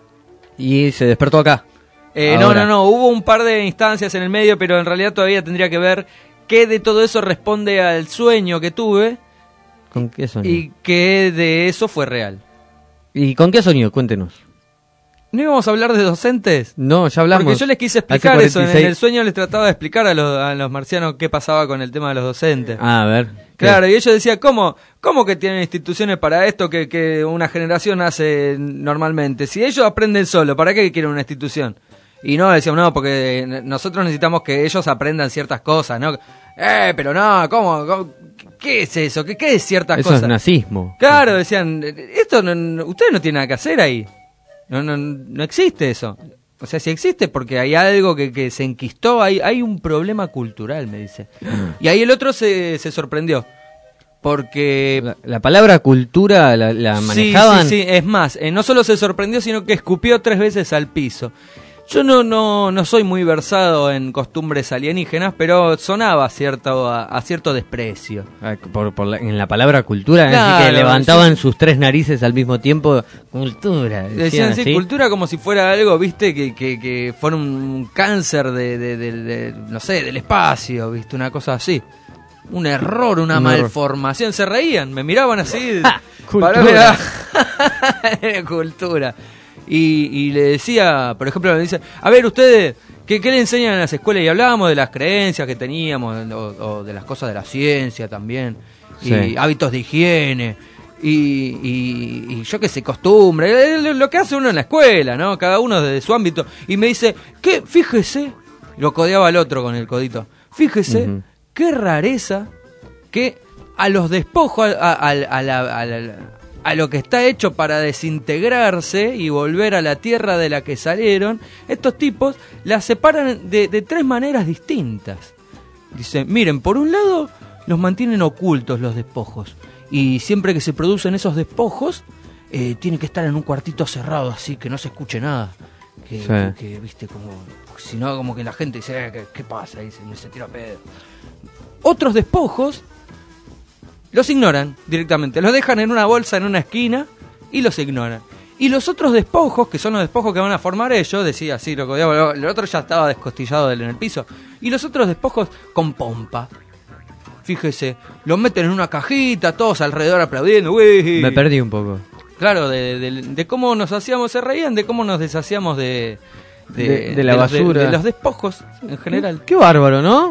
S1: ¿Y se despertó acá?
S16: No, hubo un par de instancias en el medio, pero en realidad todavía tendría que ver qué de todo eso responde al sueño que tuve.
S1: ¿Con qué sueño?
S16: Y qué de eso fue real.
S1: ¿Y con qué sueño? Cuéntenos.
S16: ¿No íbamos a hablar de docentes?
S1: No, ya hablamos.
S16: Porque yo les quise explicar eso. En el sueño les trataba de explicar a los marcianos qué pasaba con el tema de los docentes.
S1: A ver.
S16: Claro, y ellos decían, ¿cómo que tienen instituciones para esto que una generación hace normalmente? Si ellos aprenden solo, ¿para qué quieren una institución? Y no, decíamos, no, porque nosotros necesitamos que ellos aprendan ciertas cosas, ¿no? Pero no, ¿cómo? ¿Qué es eso? ¿Qué es ciertas
S1: eso
S16: cosas?
S1: Eso es nazismo.
S16: Claro, decían, esto ustedes no tienen nada que hacer ahí. No existe eso. O sea, si existe porque hay algo que se enquistó, hay un problema cultural, me dice. Y ahí el otro se sorprendió. Porque...
S1: La palabra cultura la manejaban.
S16: Sí, es más, no solo se sorprendió, sino que escupió 3 veces al piso. Yo no soy muy versado en costumbres alienígenas, pero sonaba a cierto desprecio.
S1: En la palabra cultura, claro, así que levantaban sus 3 narices al mismo tiempo. Cultura.
S16: Decían sí, cultura como si fuera algo, viste, que fuera un cáncer de no sé, del espacio, viste, una cosa así. Un error, una malformación. Se reían, me miraban así.
S1: Cultura.
S16: Cultura. Y le decía, por ejemplo, me dice, a ver, ustedes, ¿qué le enseñan en las escuelas? Y hablábamos de las creencias que teníamos, o de las cosas de la ciencia también, sí. Y hábitos de higiene, y yo qué sé, costumbre, lo que hace uno en la escuela, ¿no? Cada uno desde su ámbito. Y me dice, ¿qué? Fíjese, lo codeaba al otro con el codito, fíjese, qué rareza que a los despojos, a lo que está hecho para desintegrarse y volver a la tierra de la que salieron, estos tipos las separan de 3 maneras distintas. Dice, miren, por un lado los mantienen ocultos los despojos, y siempre que se producen esos despojos tienen que estar en un cuartito cerrado, así que no se escuche nada, que viste, como si no, como que la gente dice, ¿qué pasa? Y se tira pedo. Otros despojos los ignoran directamente, los dejan en una bolsa en una esquina y los ignoran. Y los otros despojos, que son los despojos que van a formar ellos, decía así, el otro ya estaba descostillado en el piso, y los otros despojos con pompa. Fíjese, los meten en una cajita, todos alrededor aplaudiendo. ¡Uy!
S1: Me perdí un poco.
S16: Claro, de cómo nos hamos, se reían de cómo nos deshacíamos de
S1: la basura,
S16: de los despojos en general.
S1: Qué bárbaro, ¿no?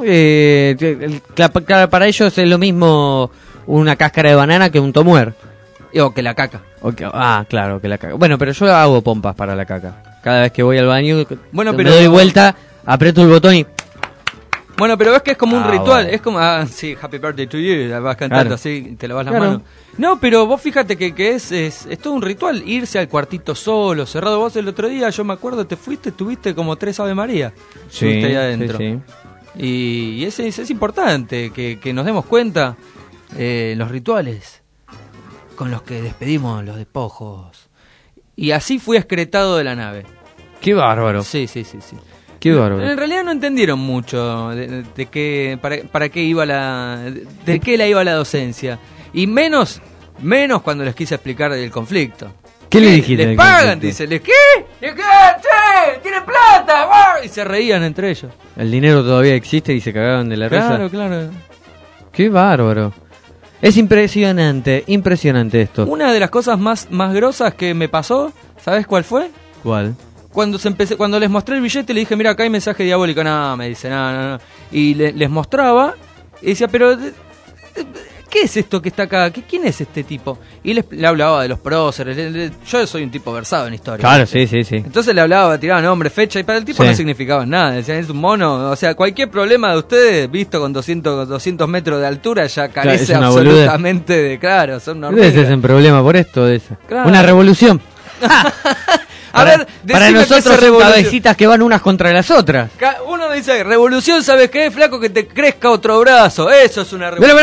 S1: Para ellos es lo mismo una cáscara de banana que un tomuer.
S16: O que la caca.
S1: Claro, que la caca. Bueno, pero yo hago pompas para la caca. Cada vez que voy al baño,
S16: me
S1: doy vuelta, aprieto el botón y...
S16: Bueno, pero ves que es como un ritual. Es como, sí, Happy Birthday to you, la vas cantando así, te lavas las manos. No, pero vos fíjate que es todo un ritual, irse al cuartito solo, cerrado. Vos el otro día, yo me acuerdo, te fuiste, tuviste como 3 Ave María. Estuviste ahí adentro. Sí. Y es importante que nos demos cuenta los rituales con los que despedimos los despojos. Y así fui excretado de la nave.
S1: Qué bárbaro.
S16: Sí.
S1: Qué bárbaro.
S16: En realidad no entendieron mucho de qué, para qué iba de qué la iba la docencia. Y menos cuando les quise explicar el conflicto.
S1: ¿Qué le dijiste?
S16: Les pagan, dice, ¿les qué? ¿Les qué? ¡Che! ¡Tienen plata! ¡Bah! Y se reían entre ellos.
S1: El dinero todavía existe y se cagaban de la risa.
S16: Claro.
S1: Qué bárbaro. Es impresionante esto.
S16: Una de las cosas más grosas que me pasó, ¿sabes cuál fue?
S1: ¿Cuál?
S16: Cuando les mostré el billete, le dije, mira, acá hay mensaje diabólico. No, me dice, no. Y les mostraba, y decía, pero, ¿qué ¿qué es esto que está acá? ¿Quién es este tipo? Y le hablaba de los próceres. Yo soy un tipo versado en historia.
S1: Claro, sí.
S16: Entonces le hablaba, tiraba nombre, fecha, y para el tipo no significaba nada. Decían, es un mono. O sea, cualquier problema de ustedes, visto con 200 metros de altura, ya carece absolutamente de... Claro, son normales.
S1: Ustedes hacen problema por esto de eso.
S16: Claro.
S1: Una revolución. Para nosotros son cabecitas que van unas contra las otras.
S16: Uno dice, revolución, ¿sabes qué, flaco? Que te crezca otro brazo. Eso es una revolución.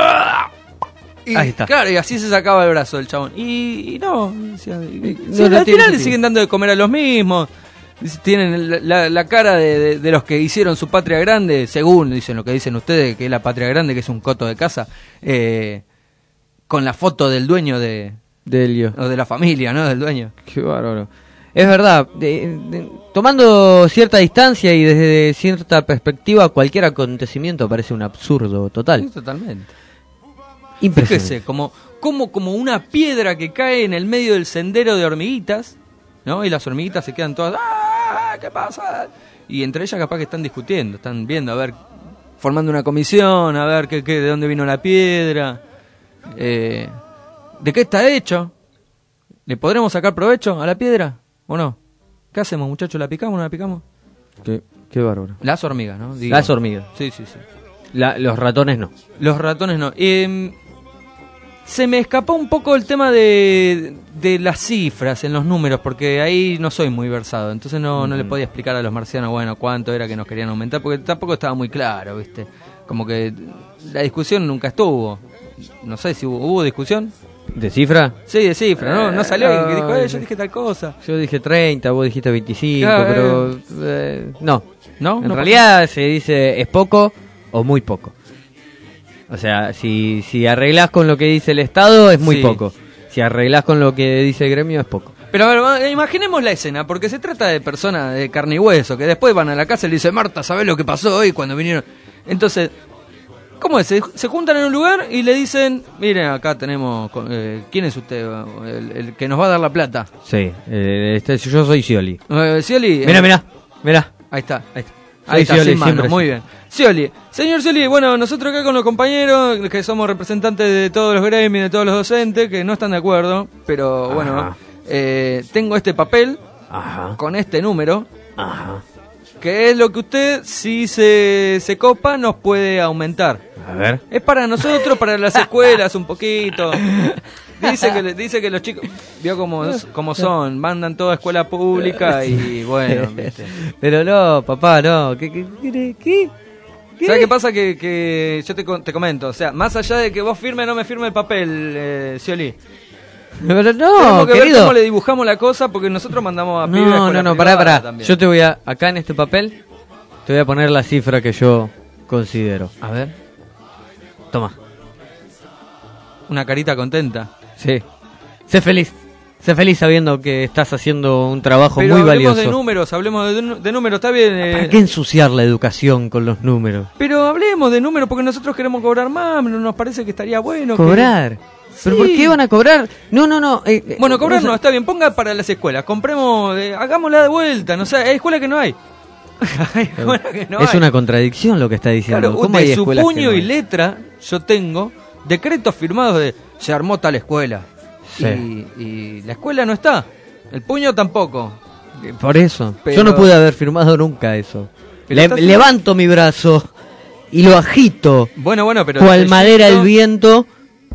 S16: Y, ahí está. Claro, y así se sacaba el brazo del chabón. Y no, decía, al final le siguen dando de comer a los mismos. Tienen la cara de los que hicieron su patria grande, según dicen lo que dicen ustedes, que es la patria grande, que es un coto de casa, con la foto del dueño de
S1: Helio.
S16: O de la familia, ¿no? Del dueño.
S1: Qué bárbaro. Es verdad, tomando cierta distancia y desde cierta perspectiva, cualquier acontecimiento parece un absurdo total.
S16: Sí, totalmente.
S1: Impresionante.
S16: Fíjese, como una piedra que cae en el medio del sendero de hormiguitas, ¿no? Y las hormiguitas se quedan todas, ¡ah! ¿Qué pasa? Y entre ellas capaz que están discutiendo, están viendo, a ver, formando una comisión, a ver de dónde vino la piedra, de qué está hecho, ¿le podremos sacar provecho a la piedra o no? ¿Qué hacemos, muchachos? ¿La picamos o no la picamos?
S1: Qué bárbaro.
S16: Las hormigas, ¿no? Digo.
S1: Las hormigas.
S16: Sí.
S1: Los ratones no.
S16: Los ratones no. Se me escapó un poco el tema de las cifras en los números, porque ahí no soy muy versado, entonces no le podía explicar a los marcianos, bueno, cuánto era que nos querían aumentar, porque tampoco estaba muy claro, ¿viste? Como que la discusión nunca estuvo. No sé si hubo discusión.
S1: ¿De cifra?
S16: Sí, de cifra, no salió alguien que dijo, yo dije tal cosa.
S1: Yo dije 30, vos dijiste 25, pero no. En
S16: ¿No
S1: realidad pasa? Se dice es poco o muy poco. O sea, si arreglás con lo que dice el Estado es muy poco. Si arreglás con lo que dice el gremio es poco.
S16: Pero a ver, imaginemos la escena, porque se trata de personas de carne y hueso, que después van a la casa y le dicen, Marta, ¿sabés lo que pasó hoy cuando vinieron? Entonces, ¿cómo es? Se juntan en un lugar y le dicen, miren, acá tenemos, ¿quién es usted? El que nos va a dar la plata.
S1: Sí, yo soy Scioli.
S16: Scioli.
S1: Mirá.
S16: Ahí está. Ahí está,
S1: Scioli,
S16: sin mano, muy bien. Scioli, señor Scioli, bueno, nosotros acá con los compañeros, que somos representantes de todos los gremios, de todos los docentes, que no están de acuerdo, pero bueno, tengo este papel con este número, que es lo que usted, si se copa, nos puede aumentar.
S1: A ver.
S16: Es para nosotros, para las escuelas, un poquito. Dice que los chicos, vio cómo son, mandan toda escuela pública y bueno, ¿viste?
S1: Pero no, papá, no. ¿Qué?
S16: ¿Sabes qué pasa? Que yo te comento, o sea, más allá de que vos firme o no me firme el papel, Scioli.
S1: Pero no,
S16: tenemos que
S1: querido,
S16: ver cómo le dibujamos la cosa, porque nosotros mandamos a pibes a escuela
S1: pará.
S16: también.
S1: Yo te voy acá en este papel, te voy a poner la cifra que yo considero.
S16: A ver.
S1: Toma.
S16: Una carita contenta.
S1: Sí. Sé feliz sabiendo que estás haciendo un trabajo
S16: pero
S1: muy valioso.
S16: Hablemos de números, está bien.
S1: ¿Para qué ensuciar la educación con los números?
S16: Pero hablemos de números porque nosotros queremos cobrar más, nos parece que estaría bueno.
S1: ¿Cobrar? ¿Pero por qué van a cobrar? No.
S16: Bueno, cobrar no, está bien, ponga para las escuelas, compremos, hagámosla de vuelta, no sé, hay escuelas que no hay.
S1: Es una contradicción lo que está diciendo.
S16: Claro,
S1: ¿cómo
S16: de
S1: hay
S16: su
S1: escuelas
S16: puño
S1: que no hay?
S16: y letra yo tengo decretos firmados de se armó tal escuela. Sí. Y la escuela no está, el puño tampoco.
S1: Por eso,
S16: pero...
S1: yo no pude haber firmado nunca eso. Levanto mi brazo y lo agito.
S16: Bueno, pero
S1: cual madera el viento.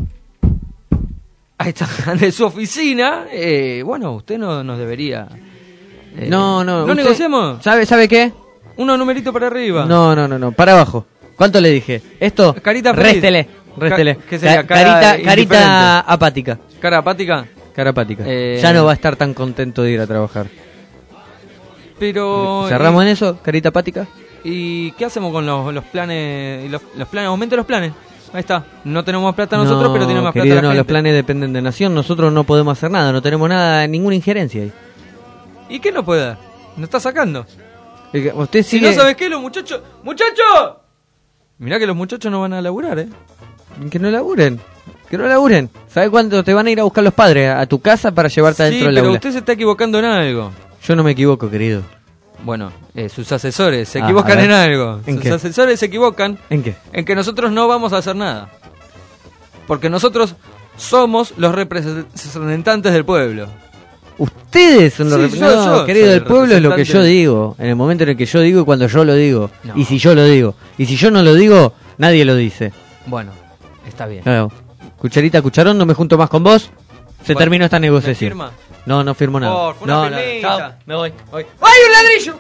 S16: Ahí está, de su oficina. Bueno, usted no nos debería.
S1: No.
S16: ¿No negociamos?
S1: ¿Sabe qué?
S16: Unos numeritos para arriba.
S1: No, para abajo. ¿Cuánto le dije? Esto,
S16: carita
S1: réstele.
S16: ¿Qué sería?
S1: Carita apática.
S16: ¿Cara apática?
S1: Cara apática. Ya no va a estar tan contento de ir a trabajar.
S16: Pero...
S1: ¿Cerramos en eso? ¿Carita apática?
S16: ¿Y qué hacemos con los planes? Los planes, aumente los planes. Ahí está. No tenemos más plata nosotros, pero tenemos más plata la gente.
S1: Los planes dependen de Nación. Nosotros no podemos hacer nada. No tenemos ninguna injerencia ahí.
S16: ¿Y qué no puede dar? ¿No está sacando?
S1: Usted sigue...
S16: Si no sabes qué, los muchachos... ¡Muchachos! Mirá que los muchachos no van a laburar,
S1: Que no laburen. ¿Sabes cuánto te van a ir a buscar los padres a tu casa para llevarte adentro del aula?
S16: Pero usted se está equivocando en algo.
S1: Yo no me equivoco, querido.
S16: Bueno, sus asesores se equivocan en algo.
S1: ¿En
S16: sus
S1: qué?
S16: asesores se equivocan.
S1: ¿En qué?
S16: En que nosotros no vamos a hacer nada. porque nosotros somos los representantes del pueblo.
S1: Ustedes son los representantes.
S16: yo
S1: Querido,
S16: soy
S1: el pueblo es lo que yo
S16: representante.
S1: digo. En el momento en el que yo digo y cuando yo lo digo.
S16: No.
S1: Y si yo lo digo. Y si yo no lo digo, nadie lo dice.
S16: Bueno, está bien.
S1: Claro. Cucharita, cucharón, no me junto más con vos. Se
S16: Bueno,
S1: terminó esta negociación.
S16: ¿me firma?
S1: No, no firmo nada.
S16: Por una
S1: no,
S16: firmita.
S1: Chao, me voy.
S16: ¡Ay, un ladrillo!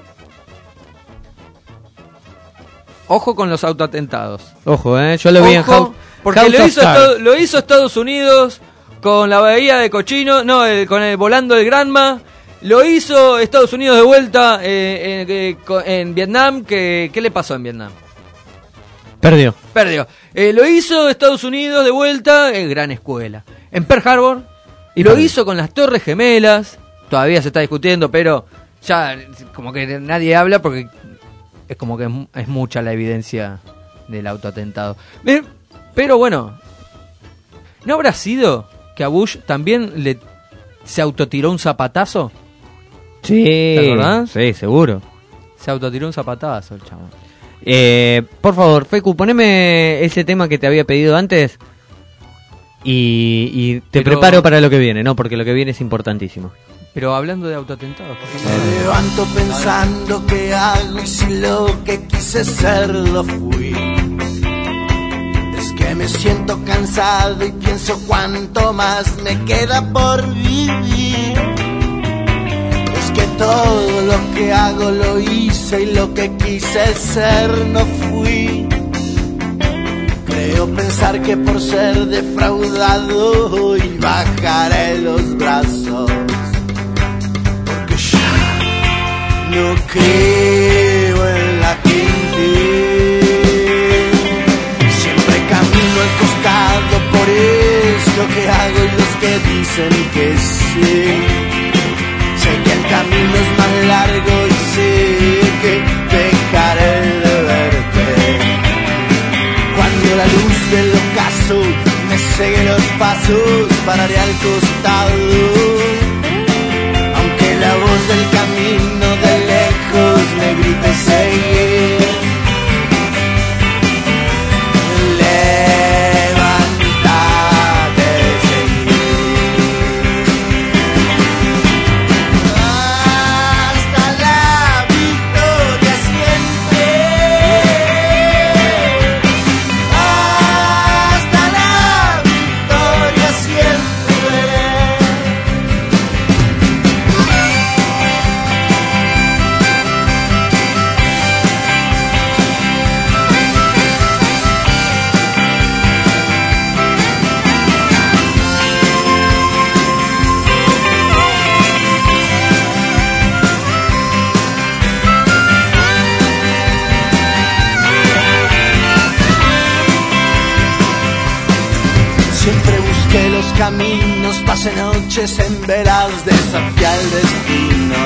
S16: Ojo con los autoatentados.
S1: Ojo, yo lo vi en House.
S16: Porque
S1: House
S16: lo
S1: of
S16: hizo,
S1: Cards.
S16: lo hizo Estados Unidos con la bahía de Cochino, con el volando el Granma. Lo hizo Estados Unidos de vuelta en Vietnam. ¿Qué le pasó en Vietnam?
S1: Perdió.
S16: Lo hizo Estados Unidos de vuelta en Gran Escuela. En Pearl Harbor. Y lo hizo con las Torres Gemelas. Todavía se está discutiendo, pero ya como que nadie habla porque es como que es mucha la evidencia del autoatentado. Pero bueno, ¿no habrá sido que a Bush también se autotiró un zapatazo?
S1: Sí.
S16: ¿Te acordás?
S1: Sí, seguro.
S16: Se autotiró un zapatazo el chabón.
S1: Por favor, Fecu, poneme ese tema que te había pedido antes y te preparo para lo que viene, ¿no? Porque lo que viene es importantísimo.
S16: Pero hablando de autoatentados,
S3: Me levanto pensando qué hago y si lo que quise ser lo fui. Es que me siento cansado y pienso cuánto más me queda por vivir. Es que todo lo que hago lo hice y lo que quise ser no fui. Creo pensar que por ser defraudado y bajaré los brazos. Porque yo no creo en la gente. Siempre camino al costado por esto que hago y los que dicen que sí. Sé que el camino es más largo y sé que dejaré de verte. Cuando la luz del ocaso me cegue los pasos, pararé al costado. Aunque la voz del camino de lejos me grite seguir. Caminos, pasé noches en velas, desafié al destino.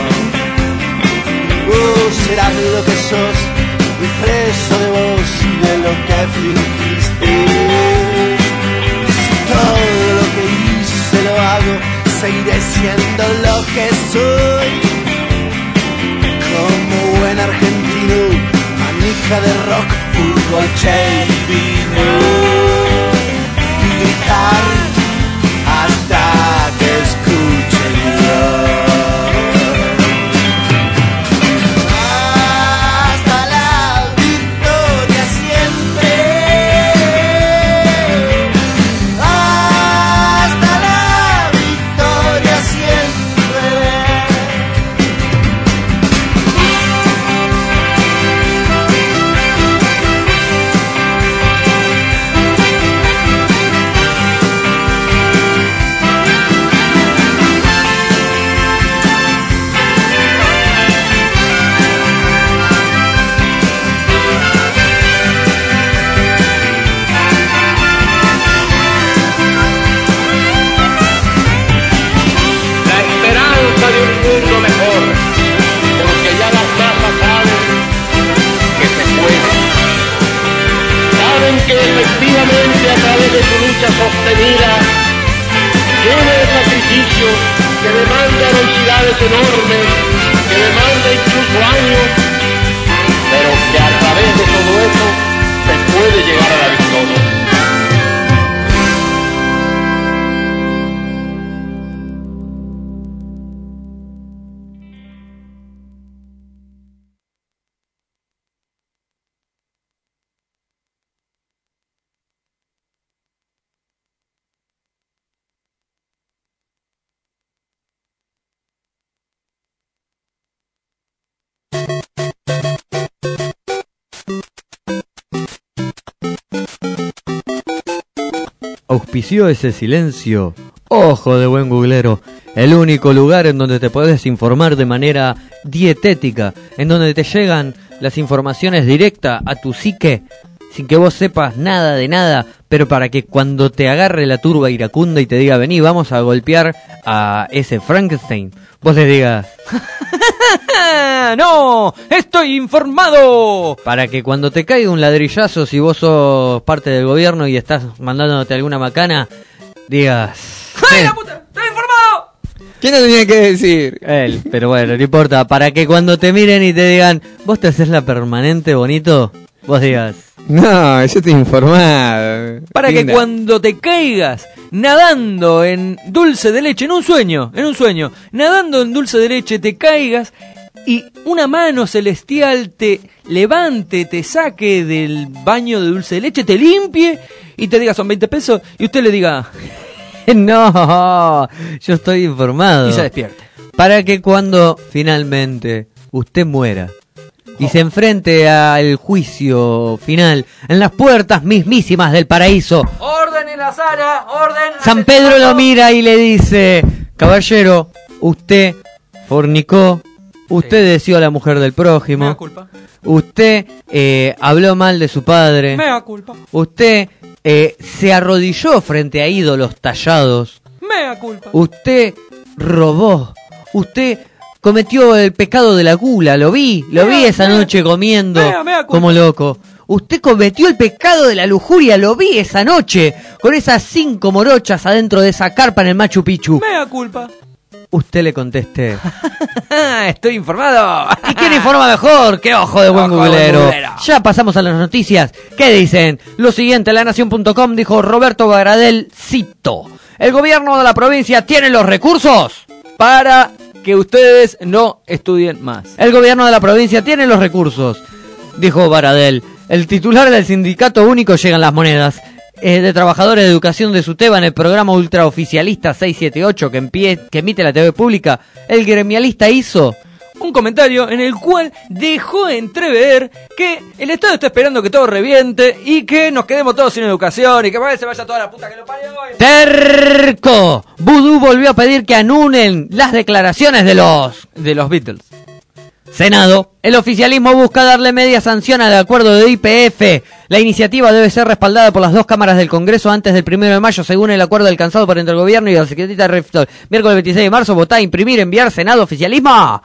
S3: Serás lo que sos, muy preso de vos y de lo que fingiste. Si todo lo que hice lo hago, seguiré siendo lo que soy. Como buen argentino, manija de rock, fútbol, che y vino. Y gritar hasta que escuche el hasta la victoria siempre, hasta la victoria siempre.
S17: Efectivamente, a través de su lucha sostenida, llena de sacrificio, que demanda heroicidades enormes, que demanda incluso años, pero que a través de todo eso se puede llegar a la victoria.
S1: auspició ese silencio. Ojo de buen googlero, el único lugar en donde te podés informar de manera dietética, en donde te llegan las informaciones directas a tu psique, sin que vos sepas nada de nada, pero para que cuando te agarre la turba iracunda y te diga, vení, vamos a golpear a ese Frankenstein, vos le digas,
S16: ¡no! ¡Estoy informado!
S1: Para que cuando te caiga un ladrillazo, si vos sos parte del gobierno y estás mandándote alguna macana, digas...
S16: ¡Ay, la puta! ¡Estoy informado!
S2: ¿Quién lo tenía que decir?
S1: Él, pero bueno, no importa. Para que cuando te miren y te digan, ¿vos te haces la permanente bonito? Vos digas...
S2: No, yo estoy informado.
S16: Para
S2: Linda.
S16: que cuando te caigas nadando en dulce de leche, en un sueño, nadando en dulce de leche, te caigas y una mano celestial te levante, te saque del baño de dulce de leche, te limpie y te diga, son 20 pesos, y usted le diga...
S1: No, yo estoy informado.
S16: Y se despierte.
S1: Para que cuando finalmente usted muera y se enfrente al juicio final en las puertas mismísimas del paraíso,
S16: ¡Orden en la sala! ¡Orden!
S1: San Pedro lo mira y le dice, caballero, usted fornicó, usted deseó a la mujer del prójimo,
S16: Mea culpa.
S1: usted habló mal de su padre,
S16: Mea culpa.
S1: usted se arrodilló frente a ídolos tallados,
S16: Mea culpa.
S1: usted robó, usted cometió el pecado de la gula, lo vi esa noche comiendo
S16: mea culpa.
S1: como loco. Usted cometió el pecado de la lujuria, lo vi esa noche, con esas 5 morochas adentro de esa carpa en el Machu Picchu.
S16: Mea culpa.
S1: Usted le conteste,
S16: Estoy informado.
S1: ¿y quién informa mejor? ¡Qué ojo de buen
S16: Ojo de buen
S1: googlero!
S16: googlero.
S1: Ya pasamos a las noticias. ¿Qué dicen? Lo siguiente, lanación.com dijo Roberto Baradel, cito, el gobierno de la provincia tiene los recursos
S16: Para que ustedes no estudien más.
S1: El gobierno de la provincia tiene los recursos, dijo Baradel. El titular del sindicato único Llegan las Monedas, de trabajadores de educación de SUTEBA en el programa ultraoficialista 678 que emite la TV pública, el gremialista hizo
S16: un comentario en el cual dejó entrever que el Estado está esperando que todo reviente y que nos quedemos todos sin educación y que se vaya toda la puta que lo parió.
S1: ¡Terco! Vudú volvió a pedir que anulen las declaraciones de los
S16: Beatles.
S1: Senado. El oficialismo busca darle media sanción al acuerdo de IPF. La iniciativa debe ser respaldada por las 2 cámaras del Congreso antes del 1 de mayo, según el acuerdo alcanzado por entre el gobierno y la secretaria Riftol. Miércoles 26 de marzo, votar, imprimir, enviar, Senado, oficialismo.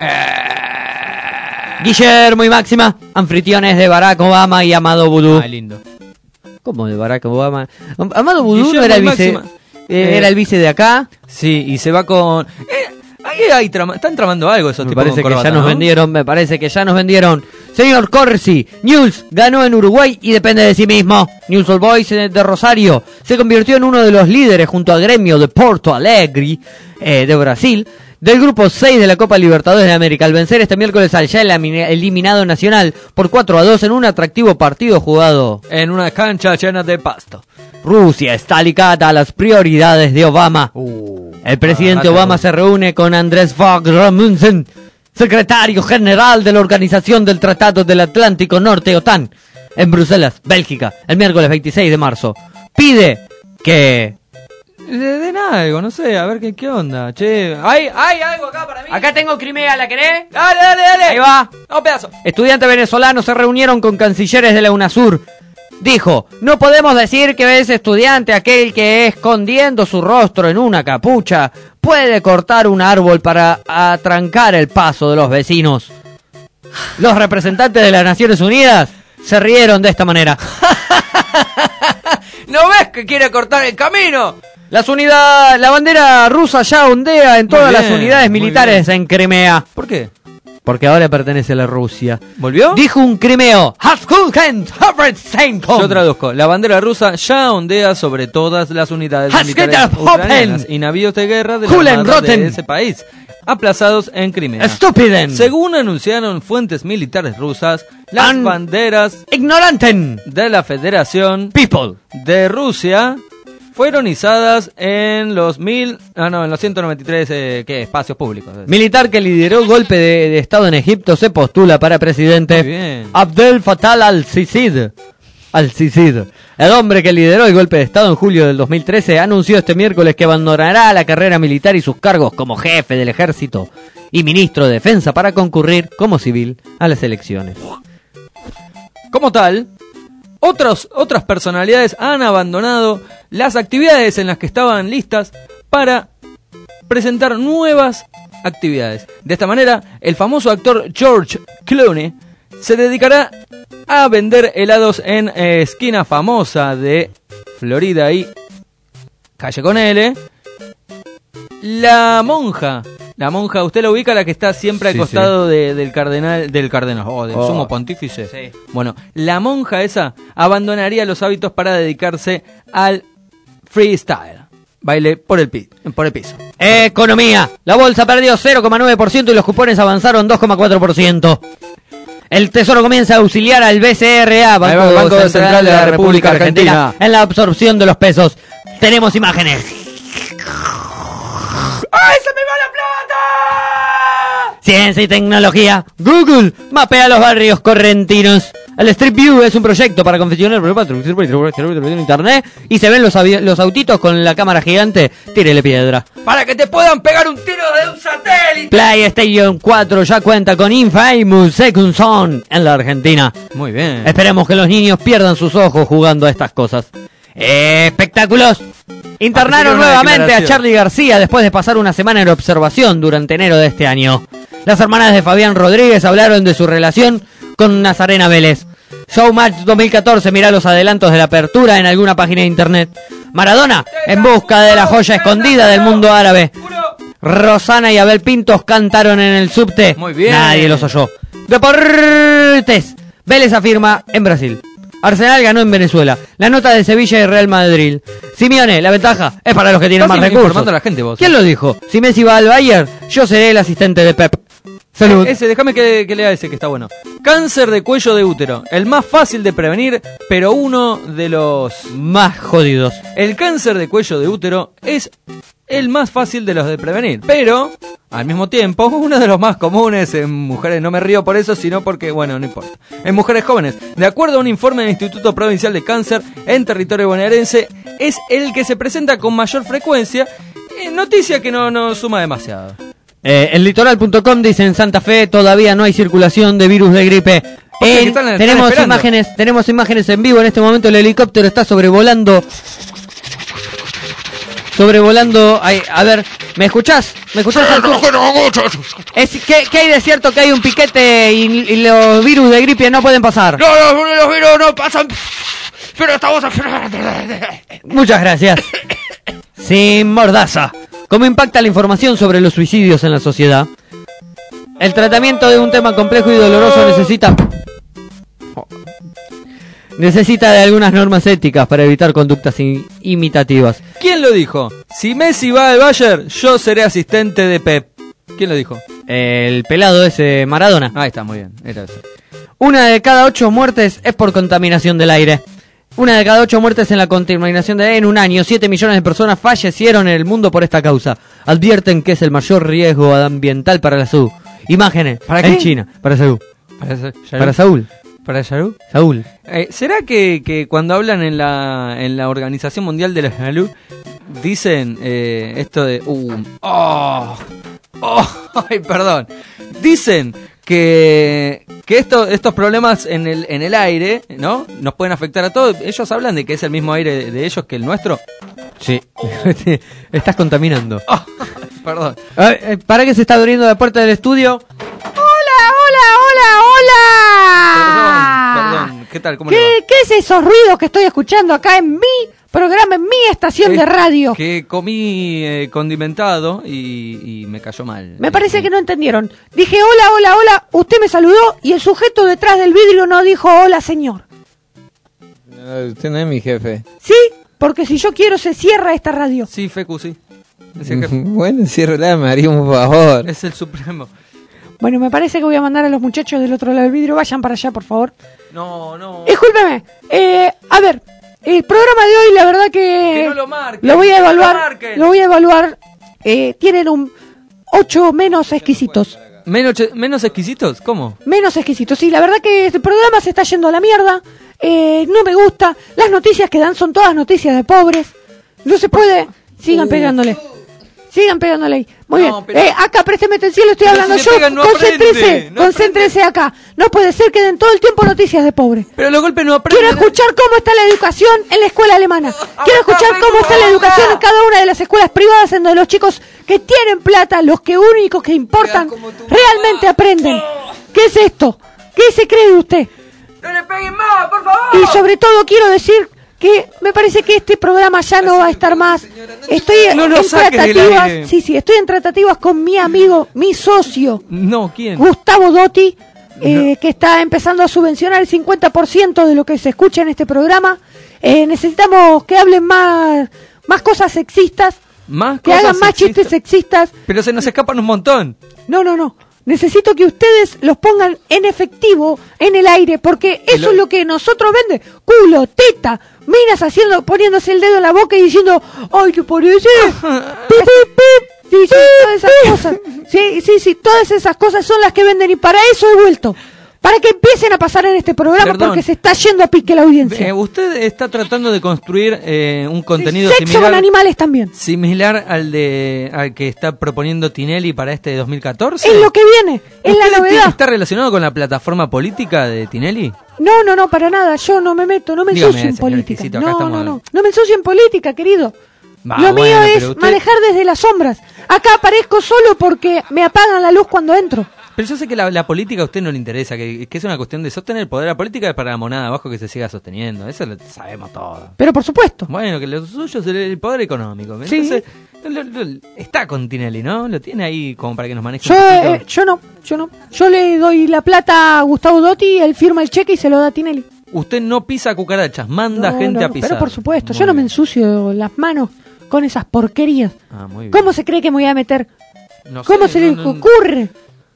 S1: Guillermo y Máxima, anfitriones de Barack Obama y Amado Vudú.
S16: Ah, lindo.
S1: ¿Cómo de Barack Obama? Amado Vudú
S16: Guillermo
S1: no era el
S16: y
S1: vice...
S16: Máxima.
S1: Era el vice de acá.
S16: Sí, y se va con... están tramando algo esos tipos
S1: parece
S16: con corbata,
S1: que ya nos
S16: ¿no?
S1: vendieron, me parece que ya nos vendieron. Señor Corsi, Newell's ganó en Uruguay y depende de sí mismo. Newell's Old Boys de Rosario se convirtió en uno de los líderes junto al gremio de Porto Alegre de Brasil del grupo 6 de la Copa Libertadores de América, al vencer este miércoles al ya eliminado Nacional por 4-2 en un atractivo partido jugado
S16: en una cancha llena de pasto.
S1: Rusia está ligada a las prioridades de Obama. El presidente Obama se reúne con Andrés Fogh Rasmussen, secretario general de la Organización del Tratado del Atlántico Norte, OTAN, en Bruselas, Bélgica, el miércoles 26 de marzo. Pide que...
S16: Den algo, no sé, a ver qué onda. Che, hay algo acá para mí.
S1: Acá tengo Crimea, ¿la querés?
S16: Dale.
S1: Ahí va.
S16: No, pedazo.
S1: Estudiantes venezolanos se reunieron con cancilleres de la UNASUR. Dijo, no podemos decir que ese estudiante, aquel que escondiendo su rostro en una capucha, puede cortar un árbol para atrancar el paso de los vecinos. Los representantes de las Naciones Unidas se rieron de esta manera.
S16: ¿No ves que quiere cortar el camino?
S1: La bandera rusa ya ondea en todas las unidades militares en Crimea.
S16: ¿Por qué?
S1: Porque ahora pertenece a la Rusia.
S16: ¿Volvió?
S1: Dijo un crimeo.
S16: Yo traduzco. La bandera rusa ya ondea sobre todas las unidades militares ucranianas y navíos de guerra de la armada de ese país, aplazados en Crimea.
S1: Estúpiden.
S16: Según anunciaron fuentes militares rusas, las banderas
S1: ignoranten
S16: de la Federación
S1: People
S16: de Rusia fueron izadas en los 193 espacios públicos.
S1: Militar que lideró el golpe de Estado en Egipto se postula para presidente. Abdel Fattah al-Sisi al-Sisi. El hombre que lideró el golpe de Estado en julio del 2013 anunció este miércoles que abandonará la carrera militar y sus cargos como jefe del ejército y ministro de Defensa para concurrir como civil a las elecciones.
S16: Como tal, otras personalidades han abandonado las actividades en las que estaban listas para presentar nuevas actividades. De esta manera, el famoso actor George Clooney se dedicará a vender helados en esquina famosa de Florida y calle con L. La monja, ¿usted la ubica? La que está siempre al costado del cardenal, del sumo pontífice. Sí. Bueno, la monja esa abandonaría los hábitos para dedicarse al freestyle. Baile por el piso.
S1: Economía. La bolsa perdió 0,9% y los cupones avanzaron 2,4%. El Tesoro comienza a auxiliar al BCRA, Banco Central de la República Argentina, en la absorción de los pesos. Tenemos imágenes.
S5: ¡Ay, se me va la plata!
S1: Ciencia y tecnología. Google mapea los barrios correntinos. El Street View es un proyecto para confeccionar internet y se ven los autitos con la cámara gigante. Tírele piedra.
S16: Para que te puedan pegar un tiro de un satélite.
S1: PlayStation 4 ya cuenta con Infamous Second Son en la Argentina.
S16: Muy bien.
S1: Esperemos que los niños pierdan sus ojos jugando a estas cosas. Espectáculos. Internaron nuevamente a Charly García después de pasar una semana en observación durante enero de este año. Las hermanas de Fabián Rodríguez hablaron de su relación con Nazarena Vélez. Showmatch 2014, mirá los adelantos de la apertura en alguna página de internet. Maradona, en busca de la joya escondida del mundo árabe. Rosana y Abel Pintos cantaron en el subte.
S16: Muy bien.
S1: Nadie los oyó. Deportes. Vélez afirma en Brasil. Arsenal ganó en Venezuela. La nota de Sevilla y Real Madrid. Simeone, la ventaja es para los que tienen más recursos.
S16: A la gente, vos.
S1: ¿Quién lo dijo? Si Messi va al Bayern, yo seré el asistente de Pep. Salud.
S16: Déjame que lea ese que está bueno. Cáncer de cuello de útero. El más fácil de prevenir, pero uno de los
S1: más jodidos.
S16: El cáncer de cuello de útero es el más fácil de los de prevenir, pero al mismo tiempo uno de los más comunes en mujeres. No me río por eso, sino porque, bueno, no importa. En mujeres jóvenes, de acuerdo a un informe del Instituto Provincial de Cáncer en territorio bonaerense, es el que se presenta con mayor frecuencia. Noticia que no suma demasiado.
S1: En litoral.com dice: en Santa Fe todavía no hay circulación de virus de gripe. Tenemos imágenes en vivo en este momento. El helicóptero está sobrevolando. A ver, ¿me escuchás? ¿Qué hay de cierto que hay un piquete y los virus de gripe no pueden pasar?
S5: No, los virus no pasan. Pero estamos...
S1: Muchas gracias. Sin mordaza. ¿Cómo impacta la información sobre los suicidios en la sociedad? El tratamiento de un tema complejo y doloroso necesita de algunas normas éticas para evitar conductas imitativas.
S16: ¿Quién lo dijo? Si Messi va al Bayern, yo seré asistente de Pep. ¿Quién lo dijo?
S1: El pelado ese, Maradona.
S16: Ahí está, muy bien. Era eso.
S1: 1 de cada 8 muertes es por contaminación del aire. 1 de cada 8 muertes en la contaminación del aire en un año. 7 millones de personas fallecieron en el mundo por esta causa. Advierten que es el mayor riesgo ambiental para la salud. Imágenes.
S16: ¿Para qué?
S1: En China. Para Saúl. Para Saúl.
S16: ¿Para Saúl?
S1: Saúl.
S16: ¿Será que cuando hablan en la Organización Mundial de la Salud dicen esto de... ay, perdón. Dicen que estos problemas en el aire, ¿no? Nos pueden afectar a todos. Ellos hablan de que es el mismo aire de ellos que el nuestro.
S1: Sí. Estás contaminando.
S16: Perdón.
S1: ¿Para qué se está abriendo la puerta del estudio?
S16: Perdón. ¿Qué tal? ¿Cómo le va?
S18: ¿Qué es esos ruidos que estoy escuchando acá en mi programa, en mi estación de radio?
S16: Que comí condimentado y me cayó mal.
S18: Me parece que no entendieron. Dije hola, usted me saludó y el sujeto detrás del vidrio no dijo hola, señor.
S2: Usted no es mi jefe.
S18: Sí, porque si yo quiero se cierra esta radio.
S16: Sí, Fecu, sí.
S2: Bueno, ciérrala, me haría un favor.
S16: Es el supremo.
S18: Bueno, me parece que voy a mandar a los muchachos del otro lado del vidrio. Vayan para allá, por favor.
S16: No.
S18: Discúlpeme. A ver, el programa de hoy, la verdad que
S16: no lo marquen.
S18: Lo voy a evaluar. Tienen un 8 menos exquisitos.
S16: ¿Menos exquisitos? ¿Cómo?
S18: Menos exquisitos. Sí, la verdad que el programa se está yendo a la mierda. No me gusta. Las noticias que dan son todas noticias de pobres. No se puede. Sigan pegándole. Sigan pegándole ahí. Muy bien. Acá, présteme atención, le estoy hablando yo.
S16: Pegan, no
S18: concéntrese acá. No puede ser que den todo el tiempo noticias de pobres.
S16: Pero los golpes no aprenden.
S18: Quiero escuchar cómo está la educación en la escuela alemana. Quiero escuchar cómo está la educación en cada una de las escuelas privadas en donde los chicos que tienen plata, los que únicos que importan, realmente aprenden. ¿Qué es esto? ¿Qué se cree de usted?
S16: ¡No le peguen más, por favor!
S18: Y sobre todo quiero decir que me parece que este programa ya no va a estar más. Estoy en tratativas, estoy en tratativas con mi amigo, mi socio.
S16: No, ¿quién?
S18: Gustavo Dotti, que está empezando a subvencionar el 50% de lo que se escucha en este programa. Necesitamos que hablen más cosas sexistas, que hagan más chistes sexistas.
S16: Pero se nos escapan un montón.
S18: No. Necesito que ustedes los pongan en efectivo en el aire, porque eso es lo que nosotros vende. Culo, teta, minas poniéndose el dedo en la boca y diciendo, ¡ay, te parece! ¡Pip, pip, pip! Sí, todas esas cosas. Sí, todas esas cosas son las que venden y para eso he vuelto. Para que empiecen a pasar en este programa. Perdón, porque se está yendo a pique la audiencia.
S16: Usted está tratando de construir un contenido
S18: sexo
S16: similar.
S18: Con animales también.
S16: Similar al que está proponiendo Tinelli para este 2014.
S18: Es lo que viene, es la novedad.
S16: ¿Está relacionado con la plataforma política de Tinelli?
S18: No, para nada. Yo no me meto, no me ensucio en política. No me ensucio en política, querido. Lo mío es manejar desde las sombras. Acá aparezco solo porque me apagan la luz cuando entro.
S16: Pero yo sé que la política a usted no le interesa, que es una cuestión de sostener el poder. La política es para la monada abajo que se siga sosteniendo. Eso lo sabemos todos.
S18: Pero por supuesto.
S16: Bueno, que lo suyo es el poder económico. Entonces, está con Tinelli, ¿no? Lo tiene ahí como para que nos maneje un poquito.
S18: Yo no. Yo le doy la plata a Gustavo Dotti, él firma el cheque y se lo da a Tinelli.
S16: Usted no pisa cucarachas, manda gente a pisar.
S18: Pero por supuesto, yo no me ensucio las manos con esas porquerías.
S16: Muy bien.
S18: ¿Cómo se cree que me voy a meter?
S16: No sé,
S18: ¿Cómo se le ocurre?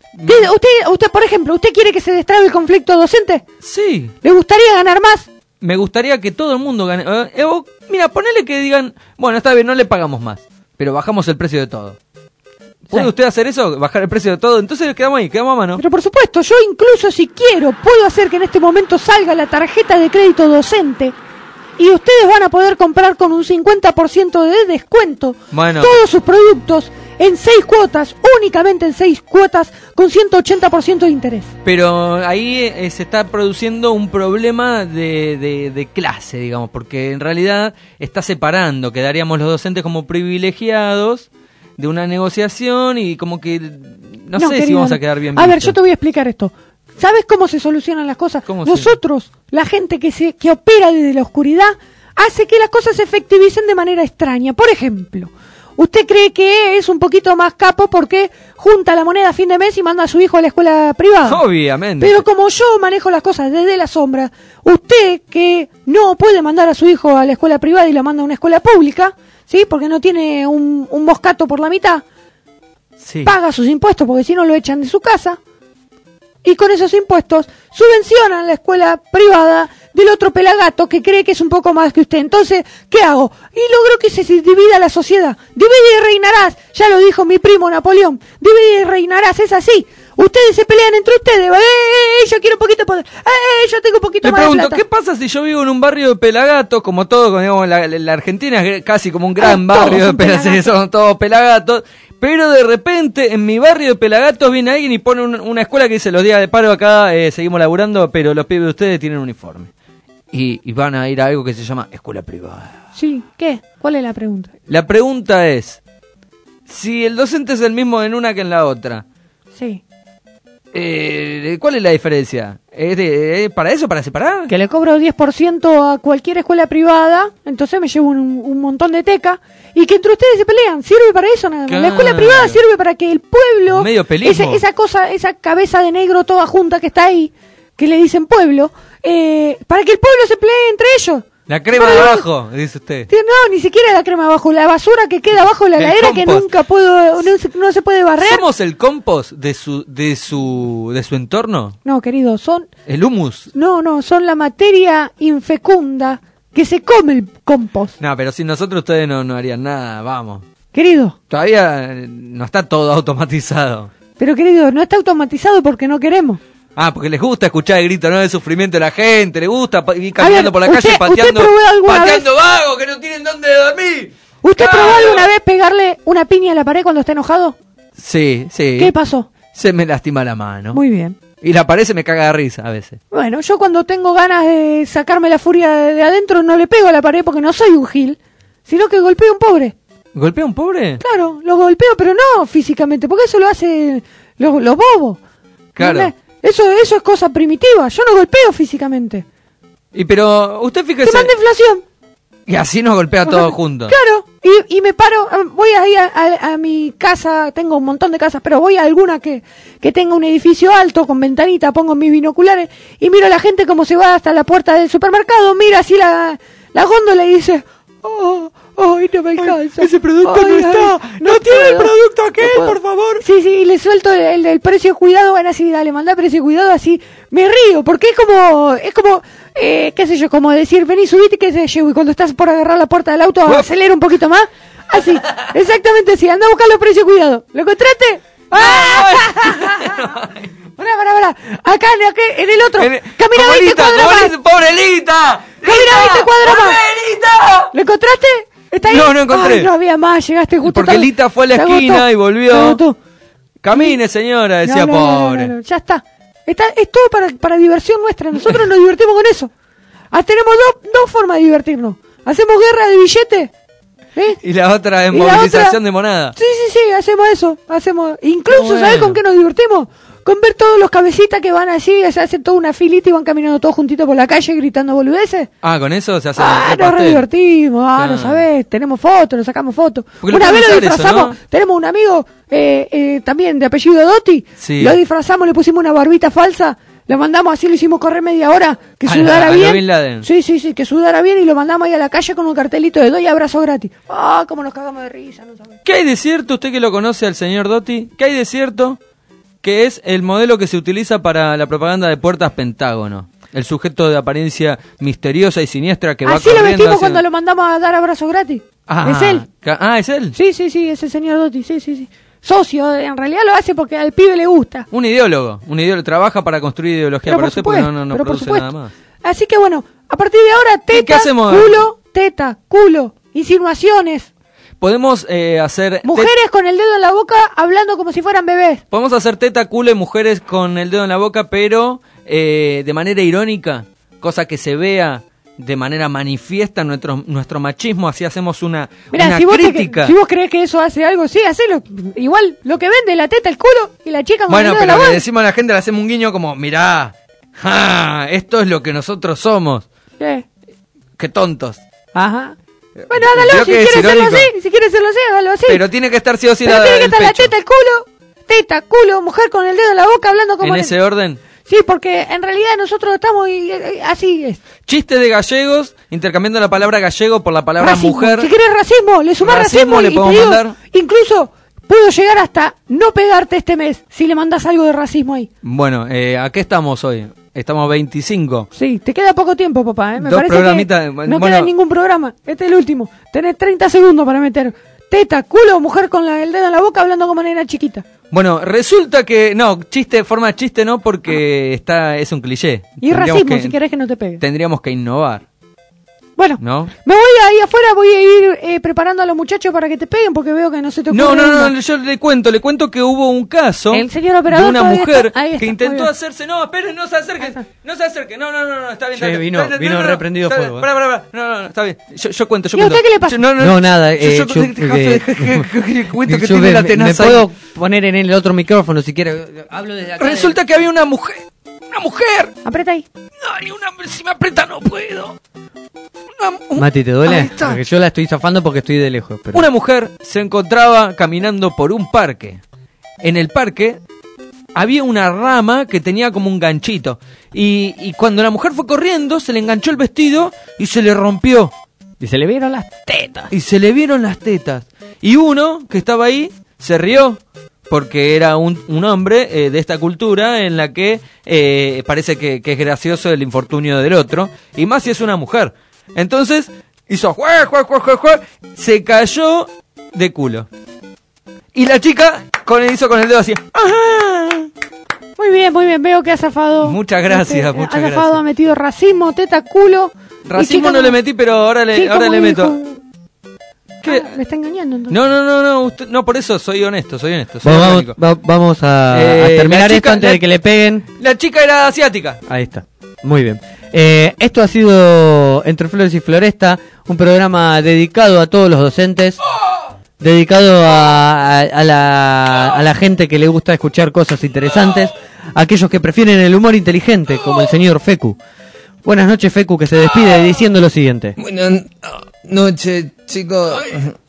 S18: Usted, por ejemplo, ¿usted quiere que se destrabe el conflicto docente?
S16: Sí.
S18: ¿Le gustaría ganar más?
S16: Me gustaría que todo el mundo gane. Mira, ponele que digan, bueno, está bien, no le pagamos más, pero bajamos el precio de todo. ¿Puede usted hacer eso? ¿Bajar el precio de todo? Entonces quedamos a mano.
S18: Pero por supuesto, yo incluso si quiero, puedo hacer que en este momento salga la tarjeta de crédito docente y ustedes van a poder comprar con un 50% de descuento todos sus productos en 6 cuotas, únicamente en 6 cuotas, con 180% de interés.
S16: Pero ahí se está produciendo un problema de clase, digamos, porque en realidad está separando, quedaríamos los docentes como privilegiados de una negociación y como que no sé querido, si vamos a quedar bien vistos.
S18: A ver, yo te voy a explicar esto. ¿Sabes cómo se solucionan las cosas? Nosotros, la gente que opera desde la oscuridad, hace que las cosas se efectivicen de manera extraña. Por ejemplo, usted cree que es un poquito más capo porque junta la moneda a fin de mes y manda a su hijo a la escuela privada.
S16: Obviamente.
S18: Pero como yo manejo las cosas desde la sombra, usted que no puede mandar a su hijo a la escuela privada y la manda a una escuela pública, ¿sí? Porque no tiene un moscato por la mitad, paga sus impuestos porque si no lo echan de su casa. Y con esos impuestos subvencionan la escuela privada del otro pelagato que cree que es un poco más que usted. Entonces, ¿qué hago? Y logro que se divida la sociedad. Divide y reinarás, ya lo dijo mi primo Napoleón. Divide y reinarás, es así. Ustedes se pelean entre ustedes. Yo quiero un poquito de poder. Yo tengo un poquito más de plata.
S16: Le pregunto, ¿qué pasa si yo vivo en un barrio de pelagatos? Como todo, digamos, la Argentina es casi como un gran barrio de pelagatos. Son todos pelagatos. Pero de repente, en mi barrio de pelagatos viene alguien y pone una escuela que dice, los días de paro acá seguimos laburando, pero los pibes de ustedes tienen uniforme. Y van a ir a algo que se llama escuela privada.
S18: Sí, ¿qué? ¿Cuál es la pregunta?
S16: La pregunta es, si el docente es el mismo en una que en la otra.
S18: Sí.
S16: ¿Cuál es la diferencia? ¿Es para eso, para separar?
S18: Que le cobro 10% a cualquier escuela privada, entonces me llevo un montón de teca, y que entre ustedes se pelean, sirve para eso nada más. Claro. La escuela privada sirve para que el pueblo, esa cabeza de negro toda junta que está ahí, que le dicen pueblo, para que el pueblo se pelee entre ellos.
S16: La crema de abajo, dice usted.
S18: No, ni siquiera la crema abajo, la basura que queda abajo de la heladera que nunca no se puede barrer.
S16: ¿Somos el compost de su entorno?
S18: No, querido, son...
S16: ¿El humus?
S18: No, son la materia infecunda que se come el compost.
S16: No, pero sin nosotros ustedes no harían nada, vamos.
S18: Querido.
S16: Todavía no está todo automatizado.
S18: Pero querido, no está automatizado porque no queremos.
S16: Ah, porque les gusta escuchar el grito, ¿no? De sufrimiento de la gente, les gusta ir caminando por la
S18: ¿usted
S16: calle pateando
S18: vez?
S16: vagos que no tienen dónde dormir.
S18: ¿Usted probó alguna vez pegarle una piña a la pared cuando está enojado?
S16: Sí.
S18: ¿Qué pasó?
S16: Se me lastima la mano.
S18: Muy bien.
S16: Y la pared se me caga de risa a veces.
S18: Bueno, yo cuando tengo ganas de sacarme la furia de adentro no le pego a la pared porque no soy un gil, sino que golpeo a un pobre.
S16: ¿Golpea a un pobre?
S18: Claro, lo golpeo, pero no físicamente, porque eso lo hacen los bobos.
S16: Claro.
S18: Eso es cosa primitiva, yo no golpeo físicamente.
S16: Pero usted fíjese...
S18: Te manda inflación.
S16: Y así nos golpea todos juntos.
S18: Claro, y me paro, voy ahí a mi casa, tengo un montón de casas, pero voy a alguna que tenga un edificio alto, con ventanita, pongo mis binoculares y miro a la gente como se va hasta la puerta del supermercado, mira así la góndola y dice... ¡Ay, no me alcanza!
S16: ¡Ese producto no está! ¡No tiene el producto aquel, por favor!
S18: Sí, y le suelto el precio de cuidado, bueno, así, dale, mandá precio de cuidado, así, me río, porque es como, qué sé yo, como decir, vení, subite, qué sé yo, y cuando estás por agarrar la puerta del auto, acelera un poquito más, así, exactamente así, anda a buscar los precios de cuidado, ¿lo encontraste? Pará, acá en el otro, camina 20 cuadros más.
S16: ¡Pobre Lita!
S18: Camina 20 cuadros más. ¿Lo encontraste? ¿Está ahí?
S16: No encontré.
S18: Ay, no había más, llegaste justo.
S16: Porque Lita fue a la esquina y volvió. Camine, señora, decía pobre.
S18: No, ya está. Es todo para diversión nuestra. Nosotros nos divertimos con eso. Tenemos dos formas de divertirnos. Hacemos guerra de billetes.
S16: Y la otra es movilización de moneda.
S18: Sí, hacemos eso. Incluso, ¿sabes con qué nos divertimos? Con ver todos los cabecitas que van así, se hacen toda una filita y van caminando todos juntitos por la calle gritando boludeces.
S16: Con eso se hace
S18: nos re divertimos, no sabés, tenemos fotos, nos sacamos fotos. Una vez lo disfrazamos, eso, ¿no? Tenemos un amigo también de apellido Dotti, lo disfrazamos, le pusimos una barbita falsa, lo mandamos así, lo hicimos correr media hora, que sudara bien. Sí, que sudara bien y lo mandamos ahí a la calle con un cartelito de doy abrazo gratis. Cómo nos cagamos de risa, no sabés.
S16: ¿Qué hay de cierto, usted que lo conoce al señor Dotti, qué hay de cierto que es el modelo que se utiliza para la propaganda de Puertas Pentágono? El sujeto de apariencia misteriosa y siniestra que va corriendo.
S18: Así lo vestimos cuando lo mandamos a dar abrazo gratis. ¿Es él?
S16: ¿Es él?
S18: Sí, es el señor Dotti, sí. Socio, en realidad lo hace porque al pibe le gusta.
S16: Un ideólogo, trabaja para construir ideología, pero usted porque no produce nada más.
S18: Así que bueno, a partir de ahora, teta, culo, insinuaciones.
S16: Podemos hacer...
S18: Mujeres con el dedo en la boca hablando como si fueran bebés.
S16: Podemos hacer teta, culo y mujeres con el dedo en la boca, pero de manera irónica, cosa que se vea de manera manifiesta nuestro machismo, así hacemos una crítica.
S18: Si vos crees que eso hace algo, sí, hacelo. Igual, lo que vende la teta, el culo y la chica con el dedo en la boca.
S16: Bueno, pero le decimos a la gente, le hacemos un guiño como, mirá, esto es lo que nosotros somos.
S18: ¿Qué?
S16: Qué tontos.
S18: Ajá. Bueno, hágalo, si quiere hacerlo así, hágalo así.
S16: Pero tiene que estar sí o sí
S18: tiene que estar la teta, culo, mujer con el dedo en la boca hablando como...
S16: ¿En ese orden?
S18: Sí, porque en realidad nosotros estamos así es.
S16: Chiste de gallegos, intercambiando la palabra gallego por la palabra mujer.
S18: Si querés racismo, le sumás racismo
S16: le podemos mandar.
S18: Incluso puedo llegar hasta no pegarte este mes si le mandás algo de racismo ahí.
S16: Bueno, ¿a qué estamos hoy? Estamos 25.
S18: Sí, te queda poco tiempo, papá. Me
S16: Dos
S18: parece
S16: programitas.
S18: Que no queda ningún programa. Este es el último. Tenés 30 segundos para meter teta, culo, mujer con el dedo en la boca hablando como nena chiquita.
S16: Bueno, resulta que... No, forma de chiste no, porque es un cliché.
S18: Y racismo, si querés que no te pegue.
S16: Tendríamos que innovar.
S18: Bueno,
S16: ¿no?
S18: Me voy ahí afuera, voy a ir preparando a los muchachos para que te peguen, porque veo que no se te ocurre.
S16: No, yo le cuento que hubo un caso
S18: el señor operador
S16: de una mujer
S18: que
S16: intentó hacerse... No, esperen, no se acerque, no, está bien.
S1: Che, vino reprendido fuego.
S16: No, está bien, yo cuento.
S18: ¿Y a usted qué le pasa?
S1: No, nada,
S16: cuento que tiene la tenaza.
S1: Me puedo poner en el otro micrófono si quiere, hablo desde acá.
S16: Resulta que había una mujer.
S18: Aprieta ahí.
S16: Si me aprieta no puedo.
S1: Mati, ¿te duele? Porque yo la estoy zafando porque estoy de lejos. Pero...
S16: Una mujer se encontraba caminando por un parque. En el parque había una rama que tenía como un ganchito. Y cuando la mujer fue corriendo, se le enganchó el vestido y se le rompió.
S1: Y se le vieron las tetas.
S16: Y uno que estaba ahí se rió. Porque era un hombre de esta cultura en la que parece que es gracioso el infortunio del otro. Y más si es una mujer. Entonces hizo se cayó de culo. Y la chica hizo con el dedo así.
S18: Muy bien, veo que ha zafado.
S16: Muchas gracias, muchas
S18: ha zafado,
S16: gracias.
S18: ha metido racismo, teta, culo.
S16: Racismo no le metí, pero ahora le meto. ¿Qué?
S18: Me está engañando entonces.
S16: No, no, por eso soy honesto. Soy
S1: Vamos a terminar esto antes de que le peguen.
S16: La chica era asiática.
S1: Ahí está. Muy bien. Esto ha sido Entre Flores y Floresta, un programa dedicado a todos los docentes, dedicado a la gente que le gusta escuchar cosas interesantes, a aquellos que prefieren el humor inteligente, como el señor Fecu. Buenas noches, Fecu, que se despide diciendo lo siguiente.
S2: Buenas noches, chicos.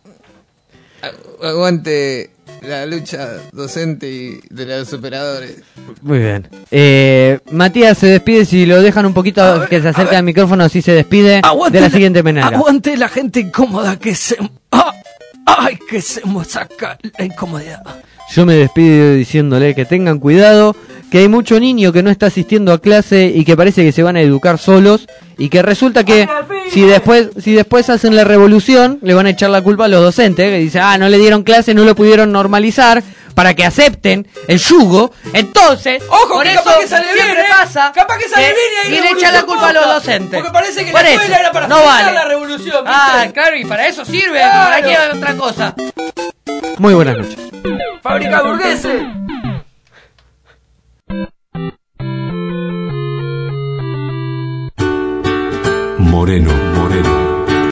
S2: Aguante la lucha docente y de los operadores.
S1: Muy bien. Matías se despide, si lo dejan un poquito que se acerque al micrófono, así se despide de la siguiente manera.
S16: Aguante la gente incómoda que se... que se me saca la incomodidad.
S1: Yo me despido diciéndole que tengan cuidado, que hay mucho niño que no está asistiendo a clase y que parece que se van a educar solos, y que resulta que si después hacen la revolución, le van a echar la culpa a los docentes, que dicen, no le dieron clase, no lo pudieron normalizar para que acepten el yugo. Entonces,
S16: ojo,
S1: por
S16: que
S1: eso
S16: capaz que sale bien,
S1: pasa
S16: capaz que sale bien
S1: y le echan la culpa a los docentes.
S16: Porque parece que
S1: por
S16: la escuela
S1: eso,
S16: era para
S1: no
S16: fomentar
S1: vale
S16: la revolución, ¿viste?
S1: Claro, y para eso sirve,
S16: Claro.
S1: para qué otra cosa. Muy buenas noches.
S16: Fábrica burgueses.
S13: Moreno.